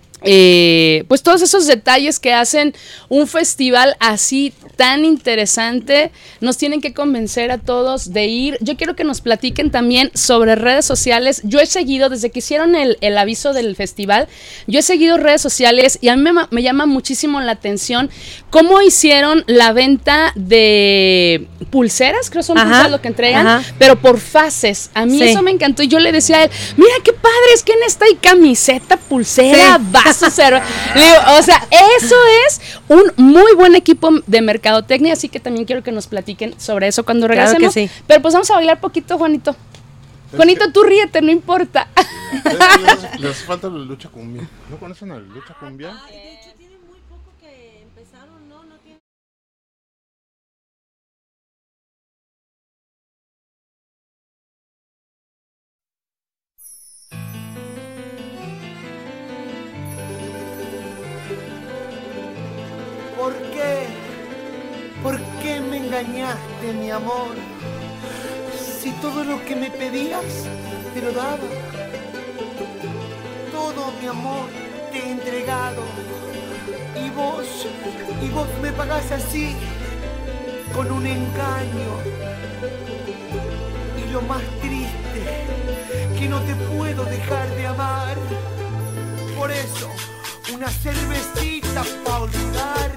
pues todos esos detalles que hacen un festival así tan interesante, nos tienen que convencer a todos de ir. Yo quiero que nos platiquen también sobre redes sociales. Yo he seguido, desde que hicieron el aviso del festival, yo he seguido redes sociales y a mí me llama muchísimo la atención cómo hicieron la venta de pulseras, creo que son Ajá, pulseras lo que entregan, ajá. pero por fases. A mí Sí. eso me encantó y yo le decía a él, mira qué padre, es que en esta hay camiseta, pulsera, Sí. sus héroes. O sea, eso es un muy buen equipo de mercadotecnia, así que también quiero que nos platiquen sobre eso cuando regresemos. Claro que sí. Pero pues vamos a bailar poquito, Juanito. Juanito, tú ríete, no importa. Les falta la lucha cumbia. ¿No conocen a la lucha cumbia? De hecho, tiene muy poco que empezaron, ¿no? No tiene... ¿Por qué? ¿Por qué me engañaste, mi amor? Si todo lo que me pedías te lo daba. Todo, mi amor, te he entregado. Y vos me pagás así, con un engaño. Y lo más triste, que no te puedo dejar de amar. Por eso, una cervecita pa' olvidar.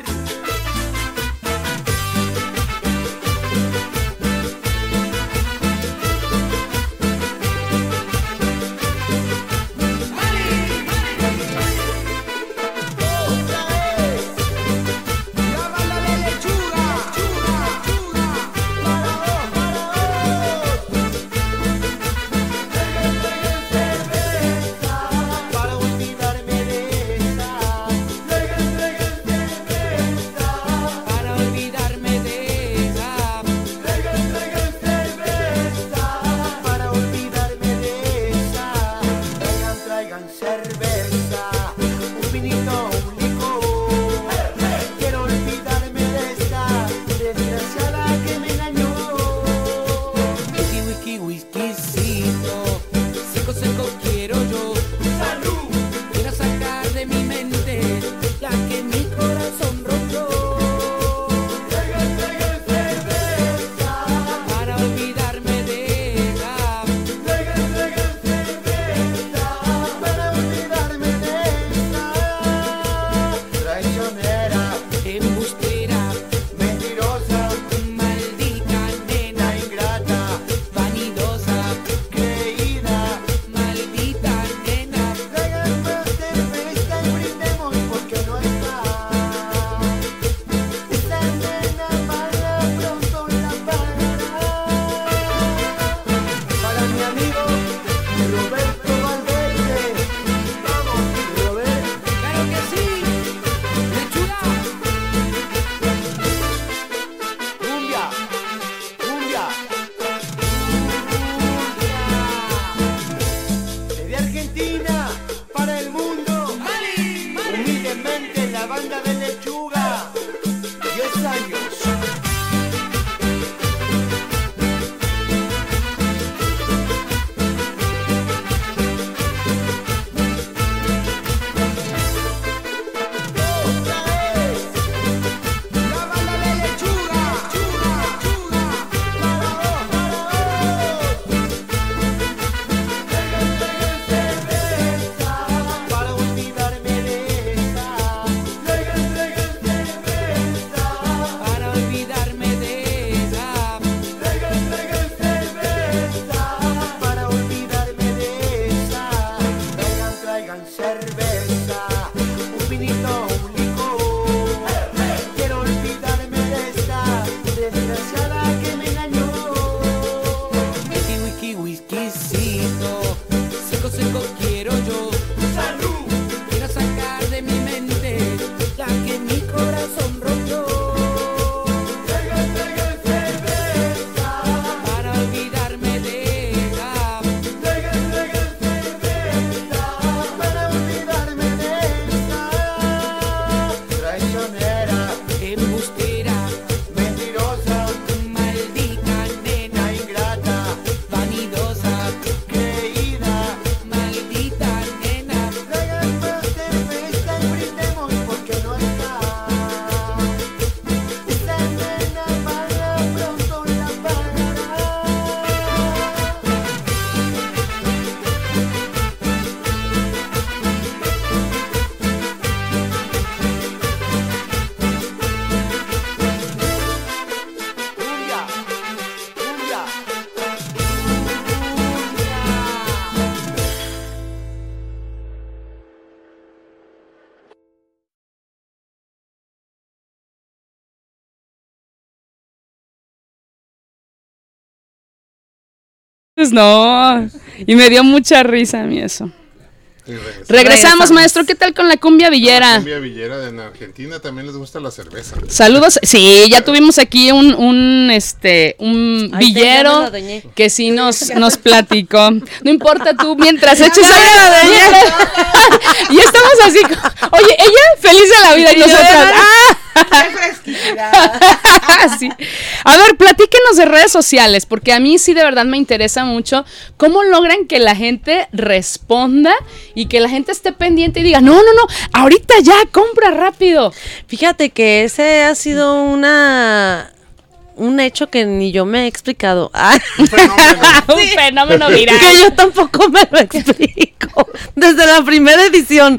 Pues no, y me dio mucha risa a mí eso. Y Regresamos, maestro, ¿qué tal con la cumbia La villera? cumbia villera en Argentina también les gusta la cerveza. Saludos, sí, ya tuvimos aquí un Ay, villero ya me la dañé. que sí nos platicó. No importa tú, mientras eches aire, y estamos así, oye, ella feliz de la vida y nosotras, ¡Qué fresquidad! sí. A ver, platíquenos de redes sociales, porque a mí sí de verdad me interesa mucho cómo logran que la gente responda y que la gente esté pendiente y diga, no, ahorita ya, compra rápido. Fíjate que ese ha sido un hecho que ni yo me he explicado. Un fenómeno. Un fenómeno viral. Que yo tampoco me lo explico. Desde la primera edición.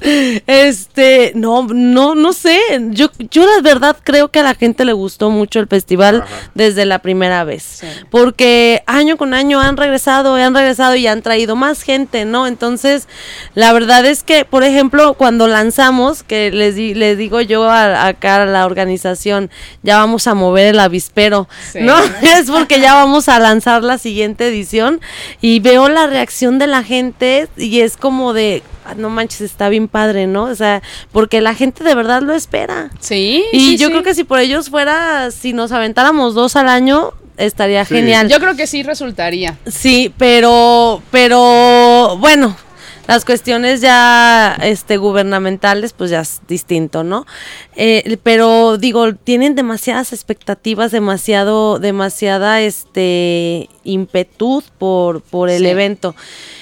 No sé. Yo la verdad creo que a la gente le gustó mucho el festival. Ajá. Desde la primera vez. Sí. Porque año con año han regresado y han traído más gente, ¿no? Entonces, la verdad es que, por ejemplo, cuando lanzamos, que les digo yo acá a la organización, ya vamos a mover el avispero. Sí. ¿No? Es porque ya vamos a lanzar la siguiente edición y veo la reacción de la gente y es como de, no manches, está bien padre, ¿no? O sea, porque la gente de verdad lo espera. Sí. Y sí, yo sí. creo que si por ellos fuera, si nos aventáramos 2 al año, estaría Sí. genial. Yo creo que sí resultaría. Sí, pero bueno, las cuestiones ya gubernamentales pues ya es distinto, ¿no? Pero digo, tienen demasiadas expectativas, demasiada impetud por el Sí. evento.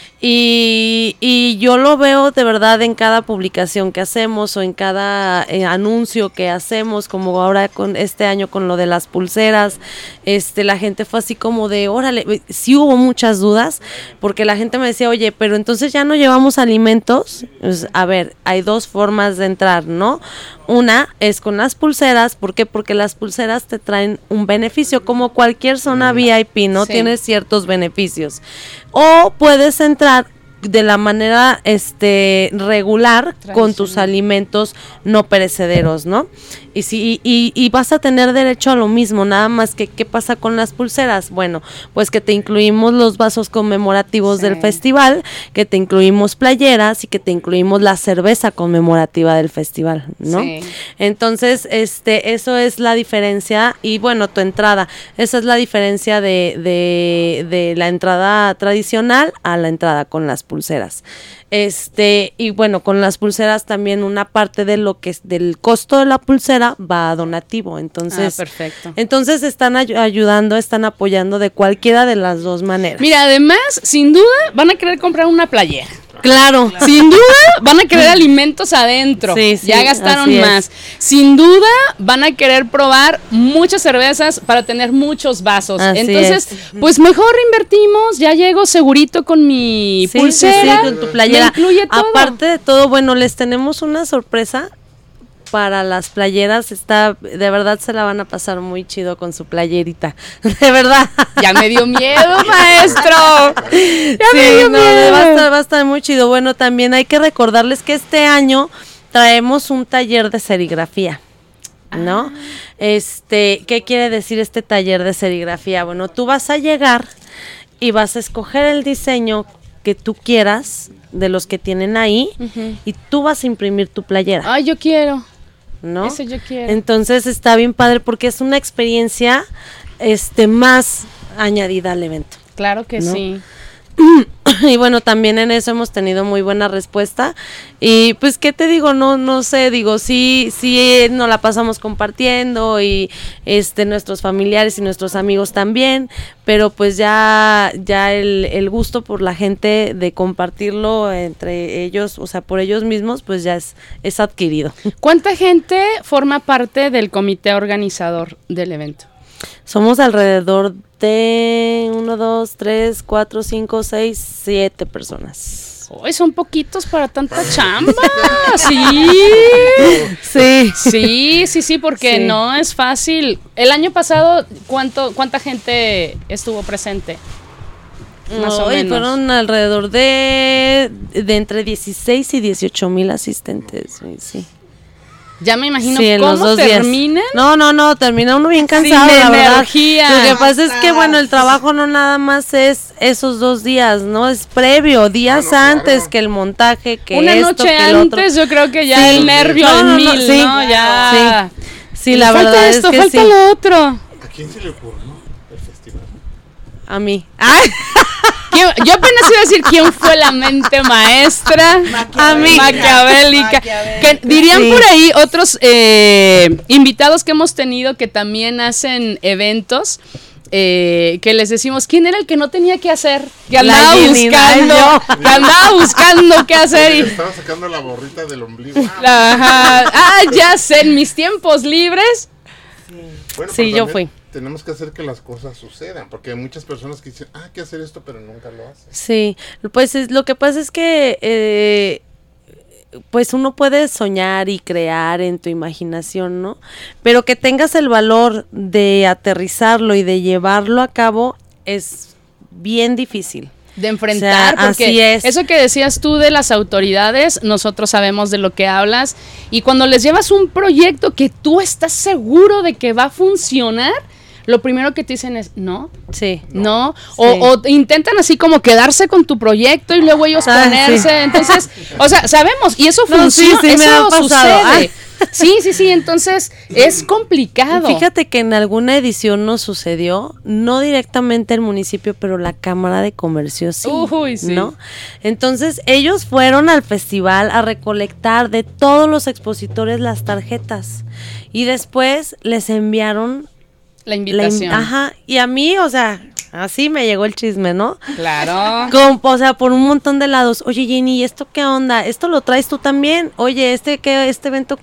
Y yo lo veo de verdad en cada publicación que hacemos o en cada anuncio que hacemos, como ahora con este año con lo de las pulseras, la gente fue así como de, órale, sí hubo muchas dudas, porque la gente me decía, oye, pero entonces ya no llevamos alimentos. Pues, a ver, hay 2 formas de entrar, ¿no? Una es con las pulseras, ¿por qué? Porque las pulseras te traen un beneficio, como cualquier zona VIP, ¿no? Sí. Tienes ciertos beneficios. O puedes entrar de la manera regular con tus alimentos no perecederos, ¿no? Y si y vas a tener derecho a lo mismo, nada más que ¿qué pasa con las pulseras? Bueno, pues que te incluimos los vasos conmemorativos Sí. del festival, que te incluimos playeras y que te incluimos la cerveza conmemorativa del festival, ¿no? Sí. Entonces, eso es la diferencia y bueno, tu entrada, esa es la diferencia de la entrada tradicional a la entrada con las pulseras. Y bueno, con las pulseras también una parte de lo que es del costo de la pulsera va a donativo, entonces Perfecto. entonces están ayudando, están apoyando de cualquiera de las 2 maneras. Mira, además, sin duda, van a querer comprar una playera. Claro. Sin duda van a querer alimentos adentro. Sí, sí, ya gastaron así es. más. Sin duda van a querer probar muchas cervezas para tener muchos vasos. Así Entonces, es. pues mejor invertimos. Ya llego segurito con mi Sí, pulsera. sí, con tu playera. Me incluye todo. Aparte de todo, bueno, les tenemos una sorpresa para las playeras. De verdad se la van a pasar muy chido con su playerita. De verdad. Ya me dio miedo, maestro. Ya me Sí, dio no, miedo. va a estar muy chido. Bueno, también hay que recordarles que este año traemos un taller de serigrafía, ¿no? ¿Qué quiere decir este taller de serigrafía? Bueno, tú vas a llegar y vas a escoger el diseño que tú quieras de los que tienen ahí y tú vas a imprimir tu playera, Ay, yo quiero. ¿no? Ese yo quiero. Entonces está bien padre porque es una experiencia más añadida al evento. Claro que ¿No? sí. Y bueno, también en eso hemos tenido muy buena respuesta. Y pues, ¿qué te digo? No sé, digo, sí nos la pasamos compartiendo y nuestros familiares y nuestros amigos también, pero pues ya el gusto por la gente de compartirlo entre ellos, o sea, por ellos mismos, pues ya es adquirido. ¿Cuánta gente forma parte del comité organizador del evento? Somos alrededor de 1, 2, 3, 4, 5, 6, 7 personas. Uy, son poquitos para tanta chamba. Sí. Sí, porque Sí. no es fácil. El año pasado, ¿cuánta gente estuvo presente? Más o menos. Fueron alrededor de entre 16 y 18 mil asistentes. Sí. Ya me imagino Sí, en los cómo 2 días. termina. No, termina uno bien cansado, Sin la verdad. energía. Lo que pasa es que, bueno, el trabajo no nada más es esos 2 días, ¿no? Es previo, días claro. antes que el montaje, que Una esto, noche que el otro. antes, yo creo que ya Sí. el nervio No, al no, mil, sí. ¿no? Ya. Sí, la Falta verdad esto, es que falta sí. lo otro. ¿A quién se le ocurrió el festival? A mí. ¡Ay! Yo apenas iba a decir quién fue la mente maestra maquiavélica. Que dirían Sí. por ahí otros invitados que hemos tenido que también hacen eventos. Que les decimos, ¿quién era el que no tenía que hacer? Que andaba Jenny, buscando, ay, que andaba buscando qué hacer. Le Y, estaba sacando la borrita del ombligo. ajá, ya sé, en mis tiempos libres. Bueno, Sí, pero yo también fui. Tenemos que hacer que las cosas sucedan, porque hay muchas personas que dicen, hay que hacer esto, pero nunca lo hacen. Sí, pues lo que pasa es que pues uno puede soñar y crear en tu imaginación, ¿no? Pero que tengas el valor de aterrizarlo y de llevarlo a cabo es bien difícil. De enfrentar, O sea, porque así es. eso que decías tú de las autoridades, nosotros sabemos de lo que hablas, y cuando les llevas un proyecto que tú estás seguro de que va a funcionar, lo primero que te dicen es no, Sí. no, Sí. o intentan así como quedarse con tu proyecto y luego ellos Ah, ponerse, sí. entonces, o sea, sabemos, y eso No, funciona, sí, me eso ha pasado. sucede. Sí, entonces es complicado. Fíjate que en alguna edición nos sucedió, no directamente el municipio, pero la Cámara de Comercio sí, Uy, sí. ¿no? Entonces ellos fueron al festival a recolectar de todos los expositores las tarjetas y después les enviaron La invitación. ajá, y a mí, o sea, así me llegó el chisme, ¿no? Claro. O sea, por un montón de lados. Oye, Jenny, ¿y esto qué onda? ¿Esto lo traes tú también? Oye, este evento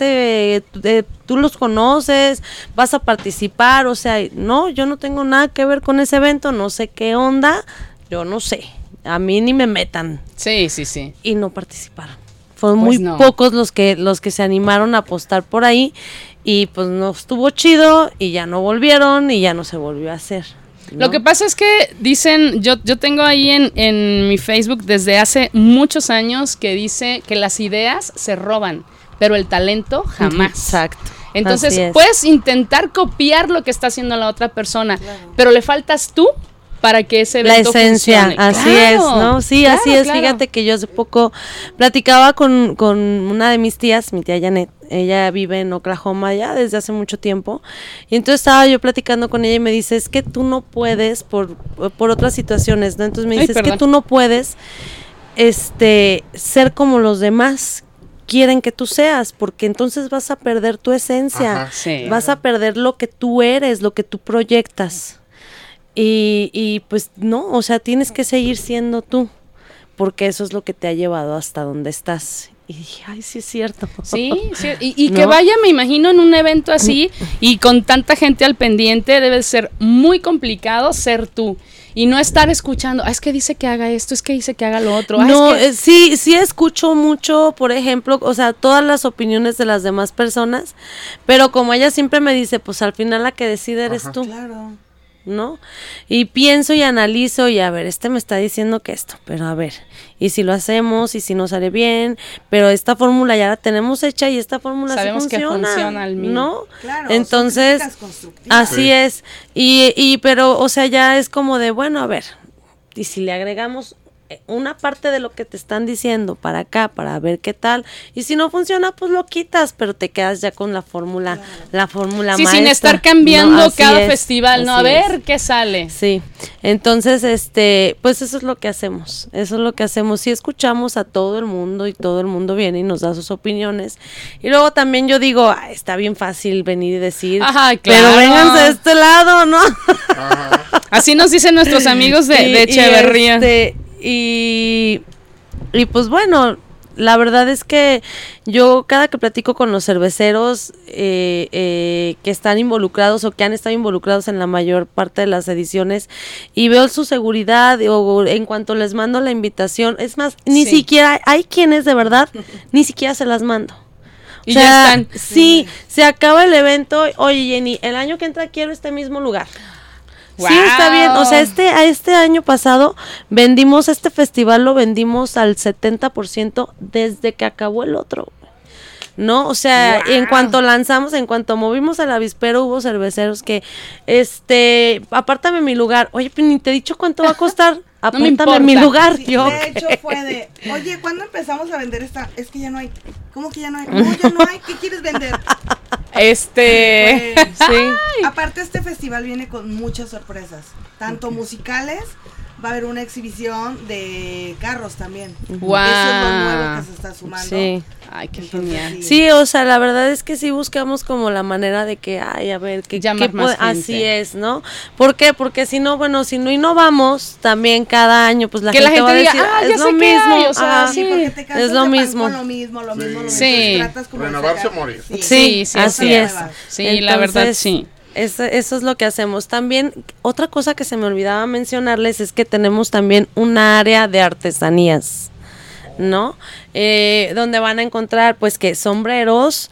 que tú los conoces, vas a participar, o sea, no, yo no tengo nada que ver con ese evento, no sé qué onda, yo no sé. A mí ni me metan. Sí. Y no participaron. Fueron Pues muy no. pocos los que se animaron a apostar por ahí y pues no estuvo chido y ya no volvieron y ya no se volvió a hacer. ¿no? Lo que pasa es que dicen, yo tengo ahí en mi Facebook desde hace muchos años que dice que las ideas se roban, pero el talento jamás. Exacto. Entonces Así es. puedes intentar copiar lo que está haciendo la otra persona, pero le faltas tú para que ese La evento esencia, funcione. así Claro, es, ¿no? Sí, claro, así es. claro. Fíjate que yo hace poco platicaba con una de mis tías, mi tía Janet. Ella vive en Oklahoma ya desde hace mucho tiempo. Y entonces estaba yo platicando con ella y me dice, es que tú no puedes por otras situaciones, ¿no? Entonces me Ay, dice, es que perdón. tú no puedes ser como los demás quieren que tú seas, porque entonces vas a perder tu esencia, Ajá. Sí. vas a perder lo que tú eres, lo que tú proyectas. Y pues no, o sea, tienes que seguir siendo tú, porque eso es lo que te ha llevado hasta donde estás. Y dije, ay, sí es cierto. Sí, y que ¿No? vaya, me imagino, en un evento así y con tanta gente al pendiente, debe ser muy complicado ser tú y no estar escuchando, es que dice que haga esto, es que dice que haga lo otro. No, es sí escucho mucho, por ejemplo, o sea, todas las opiniones de las demás personas, pero como ella siempre me dice, pues al final la que decide eres Ajá. tú. Claro. ¿No? Y pienso y analizo y a ver, me está diciendo que esto, pero a ver, y si lo hacemos y si nos sale bien, pero esta fórmula ya la tenemos hecha y esta fórmula Sabemos sí que funciona, funciona al mil. ¿no? Claro, son Entonces, críticas constructivas. así Sí. es, pero, o sea, ya es como de, bueno, a ver, y si le agregamos una parte de lo que te están diciendo para acá, para ver qué tal, y si no funciona, pues lo quitas, pero te quedas ya con la fórmula sí, maestra. sin estar cambiando No, así cada es, festival, ¿no? A así es. ver qué sale. Sí, entonces, pues eso es lo que hacemos, sí escuchamos a todo el mundo y todo el mundo viene y nos da sus opiniones, y luego también yo digo, está bien fácil venir y decir, Ajá, pero claro. vénganse de este lado, ¿no? Así nos dicen nuestros amigos de Echeverría. Y pues bueno, la verdad es que yo cada que platico con los cerveceros que están involucrados o que han estado involucrados en la mayor parte de las ediciones y veo su seguridad o en cuanto les mando la invitación, es más, ni Sí. siquiera, hay quienes de verdad ni siquiera se las mando. Y ya están. Sí, se acaba el evento, oye Jenny, el año que entra quiero este mismo lugar. Sí, está bien. O sea, este año pasado vendimos este festival, lo vendimos al 70% desde que acabó el otro. ¿no? O sea, Wow. en cuanto movimos el avispero, hubo cerveceros que, apártame mi lugar. Oye, pero ni te he dicho cuánto va a costar. me Apártame mi importa. lugar. Sí, Yo, de hecho fue de, oye, ¿cuándo empezamos a vender esta? Es que ya no hay. ¿Cómo que ya no hay? No, ya no hay. ¿Qué quieres vender? sí. Aparte, este festival viene con muchas sorpresas, tanto musicales. Va a haber una exhibición de carros también. Guau. Eso es lo nuevo que se está sumando. Sí. Ay, qué Entonces, genial. Sí, o sea, la verdad es que sí buscamos como la manera de que, ay, a ver, Llamar más gente. así es, ¿no? ¿Por qué? Porque si no, bueno, si no innovamos también cada año, pues la Que gente la va a gente diga, decir, "Ah, es ya lo sé qué mismo, hay", o sea, ajá. sí. Porque te cansas Es lo de pan mismo. con lo mismo, lo mismo. Sí. Entonces tratas como de Renovarse sacar- o morir. Sí, Sí, así sí, es. Sí, la verdad, Entonces, sí. Eso es lo que hacemos. También, otra cosa que se me olvidaba mencionarles es que tenemos también un área de artesanías, ¿no? Donde van a encontrar, pues, que sombreros,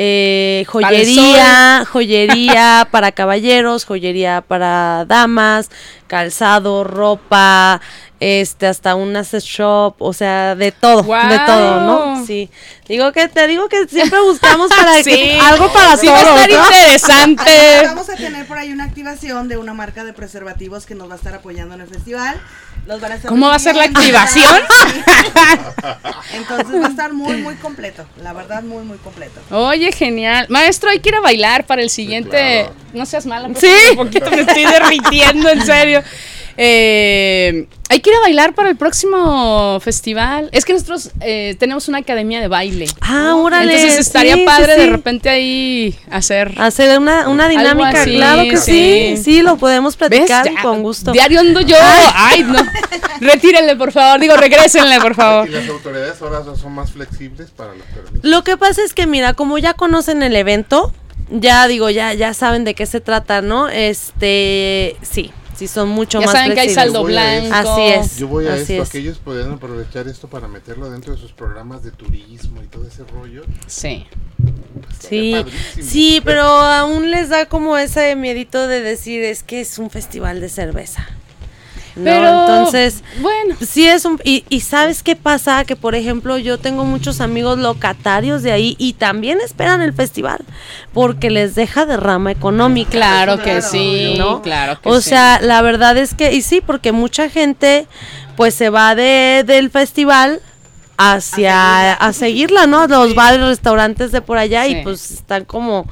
joyería para caballeros, joyería para damas, calzado, ropa, hasta un asset shop, o sea, de todo, de todo, ¿no? Sí. Te digo que siempre buscamos para Sí. algo para Sí, va a todos, estar ¿no? interesante. Vamos a tener por ahí una activación de una marca de preservativos que nos va a estar apoyando en el festival. Los van a estar ¿Cómo va a ser la recibiendo. activación? Entonces va a estar muy, muy completo. La verdad, muy, muy completo. Oye, genial. Maestro, hay que ir a bailar para el siguiente. claro. No seas mala. por Sí. favor, un poquito me estoy derritiendo, en serio. Hay que ir a bailar para el próximo festival. Es que nosotros tenemos una academia de baile. Ah, órale. Entonces estaría sí, padre sí, de sí. repente ahí hacer. Hacer una dinámica, así, claro que sí. sí. Sí, lo podemos ¿Ves? platicar Ya, con gusto. Diario ando yo. Ay, no. Retírenle, por favor. Digo, regrésenle, por favor. Y las autoridades ahora son más flexibles para los permisos. Lo que pasa es que, mira, como ya conocen el evento, ya saben de qué se trata, ¿no? Sí, son mucho Ya más saben que hay flexibles. saldo Voy a blanco. Así es. Yo voy a Así esto, es. que ellos podrían aprovechar esto para meterlo dentro de sus programas de turismo y todo ese rollo. Sí. Sí, Estaría padrísimo. sí, pero aún les da como ese miedito de decir, es que es un festival de cerveza. ¿no? Pero, Entonces, bueno. sí es y ¿sabes qué pasa? Que por ejemplo yo tengo muchos amigos locatarios de ahí y también esperan el festival porque les deja derrama económica. Claro que Claro, sí, ¿no? claro que O sí. sea, la verdad es que, y sí, porque mucha gente pues se va del festival a seguirla, ¿no? Los bares, restaurantes de por allá Sí. y pues están como,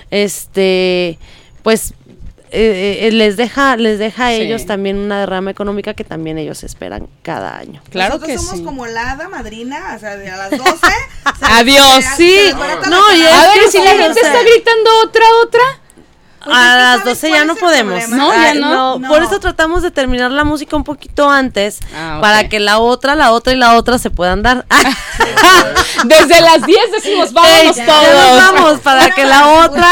pues les deja a Sí. ellos también una derrama económica que también ellos esperan cada año. Claro Nosotros que somos sí. como la hada madrina, o sea, de a las 12. Adiós, sí. No, y A es ver, que ¿y si la sí, gente o sea, está gritando otra? Pues a es que las ¿sabes 12 cuál ya no es el podemos. problema? No, ya no. No. Por eso tratamos de terminar la música un poquito antes, Ah, ok. para que la otra y la otra se puedan dar. Desde las 10 decimos, vámonos Ey, todos. ya nos vamos, para que la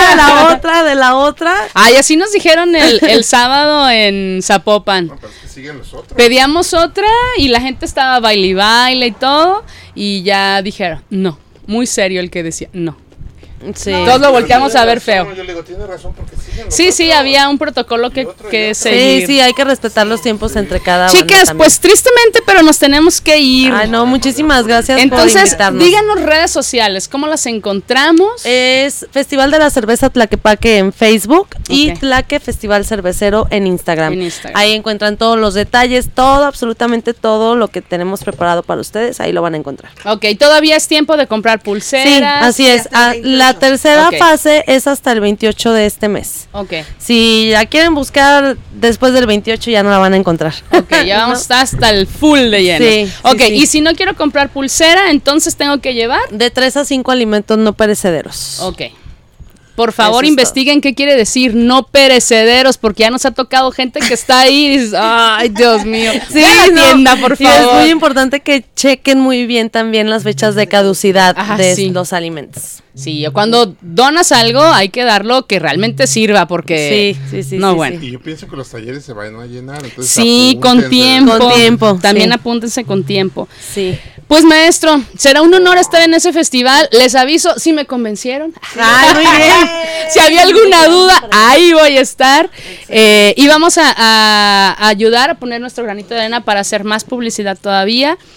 otra. Ay, así nos dijeron el sábado en Zapopan. No, pero es que siguen los otros. Pedíamos otra y la gente estaba baile y baile y todo. Y ya dijeron, no. Muy serio el que decía, no. Sí. Todos lo volteamos a ver feo. Yo le digo, tiene razón porque siguen los Sí, sí, otros. había un protocolo que Sí, seguir. sí, hay que respetar los tiempos entre cada banda Chicas, también. pues tristemente, pero nos tenemos que ir. Ay, no, muchísimas gracias por Entonces, invitarnos. díganos redes sociales, ¿cómo las encontramos? Es Festival de la Cerveza Tlaquepaque en Facebook y Ok. Tlaque Festival Cervecero en Instagram. En Instagram. Ahí encuentran todos los detalles, absolutamente todo lo que tenemos preparado para ustedes, ahí lo van a encontrar. Ok, todavía es tiempo de comprar Sí, pulseras. así es. hasta el 28. La tercera Ok. fase es hasta el 28 de este mes. Ok, Si la quieren buscar después del 28 ya no la van a encontrar. ok, ya vamos a estar hasta el full de llenos. Sí, sí, ok, sí. y si no quiero comprar pulsera, entonces tengo que llevar. De 3 a 5 alimentos no perecederos. Ok. Por favor, Eso es investiguen qué quiere decir no perecederos, porque ya nos ha tocado gente que está ahí y dices, ay, Dios mío. Sí, Ve a la no, tienda, por y es favor. muy importante que chequen muy bien también las fechas de caducidad Ajá, de sí. los alimentos. Sí, cuando donas algo hay que darlo que realmente sirva, porque Sí, no, sí, bueno. sí. Y yo pienso que los talleres se van a llenar. Entonces Sí, con apúntense. tiempo. Con tiempo, También sí. apúntense con tiempo. Sí. Pues maestro, será un honor estar en ese festival. Les aviso si me convencieron. Ay, muy bien. Si había alguna duda, ahí voy a estar. Y vamos a ayudar a poner nuestro granito de arena para hacer más publicidad todavía.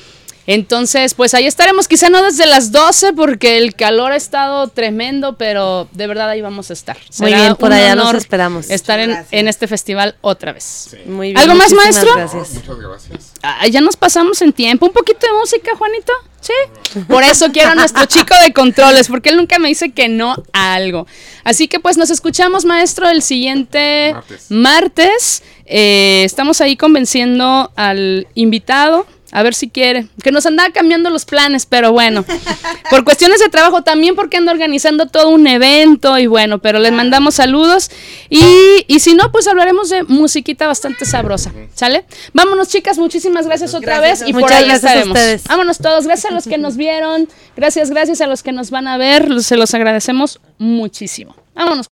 Entonces, pues ahí estaremos, quizá no desde las 12 porque el calor ha estado tremendo, pero de verdad ahí vamos a estar. Muy Será bien, por un allá honor los esperamos. estar en este festival otra vez. Sí. Muy bien. ¿Algo más, muchísimas maestro? Gracias. Muchas gracias. Ya nos pasamos en tiempo. Un poquito de música, Juanito. Sí. Por eso quiero a nuestro chico de controles, porque él nunca me dice que no a algo. Así que pues nos escuchamos, maestro, el siguiente martes. Estamos ahí convenciendo al invitado. A ver si quiere, que nos andaba cambiando los planes, pero bueno, por cuestiones de trabajo, también porque ando organizando todo un evento y bueno, pero les mandamos saludos y si no, pues hablaremos de musiquita bastante sabrosa, ¿sale? Vámonos, chicas, muchísimas gracias otra vez y por ahí estaremos. Vámonos todos, gracias a los que nos vieron, gracias a los que nos van a ver, se los agradecemos muchísimo. Vámonos.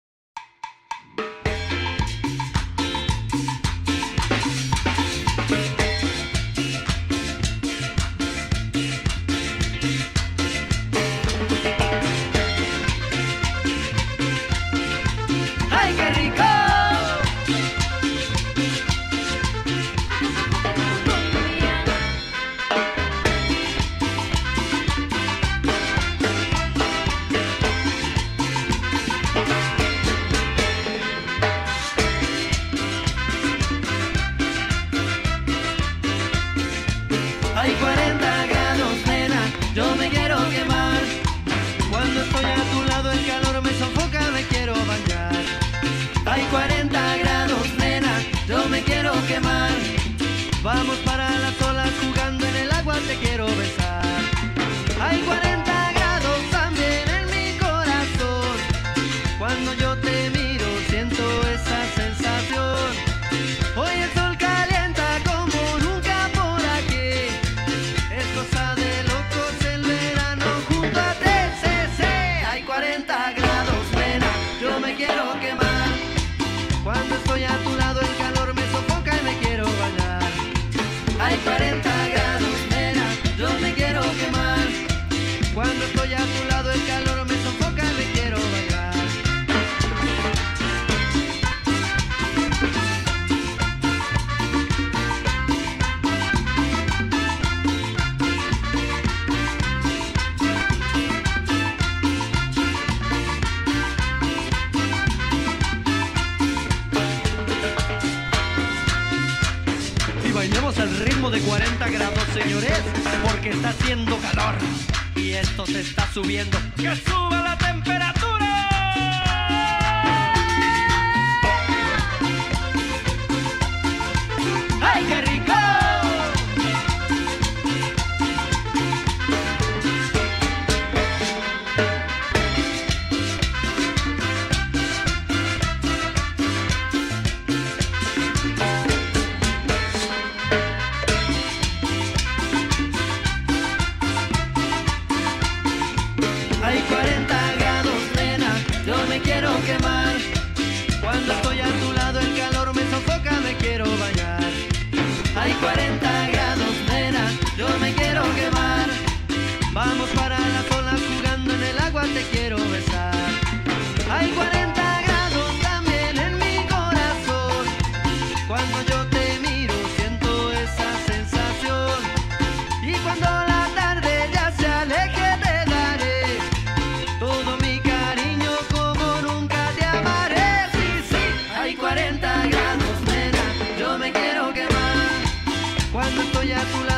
Hay 40 grados, nena, yo me quiero quemar. Cuando estoy a tu lado el calor me sofoca, me quiero bañar. Hay 40 grados, nena, yo me quiero quemar. Vamos para las olas jugando en el agua, te quiero besar. Hay 40 grados también en mi corazón. Cuando yo te miro siento esa sensación. Hoy el sol calienta como nunca por aquí. Es cosa de locos el verano junto a TCC. Hay 40 grados, nena, yo me quiero quemar. Cuando estoy a tu lado el calor me sofoca y me quiero bañar. Hay 40 grados, nena, yo me quiero quemar. Cuando estoy a tu lado el calor me sofoca y me quiero bañar. Y bailemos al ritmo de 40 grados, señores, porque está haciendo calor y esto se está subiendo. ¡Que suba la temperatura! ¡Ay, qué rico! Hay 40 grados, nena, yo me quiero quemar. Cuando estoy a tu lado el calor me sofoca, me quiero bañar. Hay 40 grados, nena, yo me quiero quemar. Vamos para las olas jugando en el agua, te quiero besar. Hay 40 grados también en mi corazón. Cuando yo te miro siento esa sensación. Y cuando la tarde ya se aleje te daré todo mi cariño como nunca te amaré. Sí, sí, hay 40 grados, nena, yo me quiero quemar. Cuando estoy a tu lado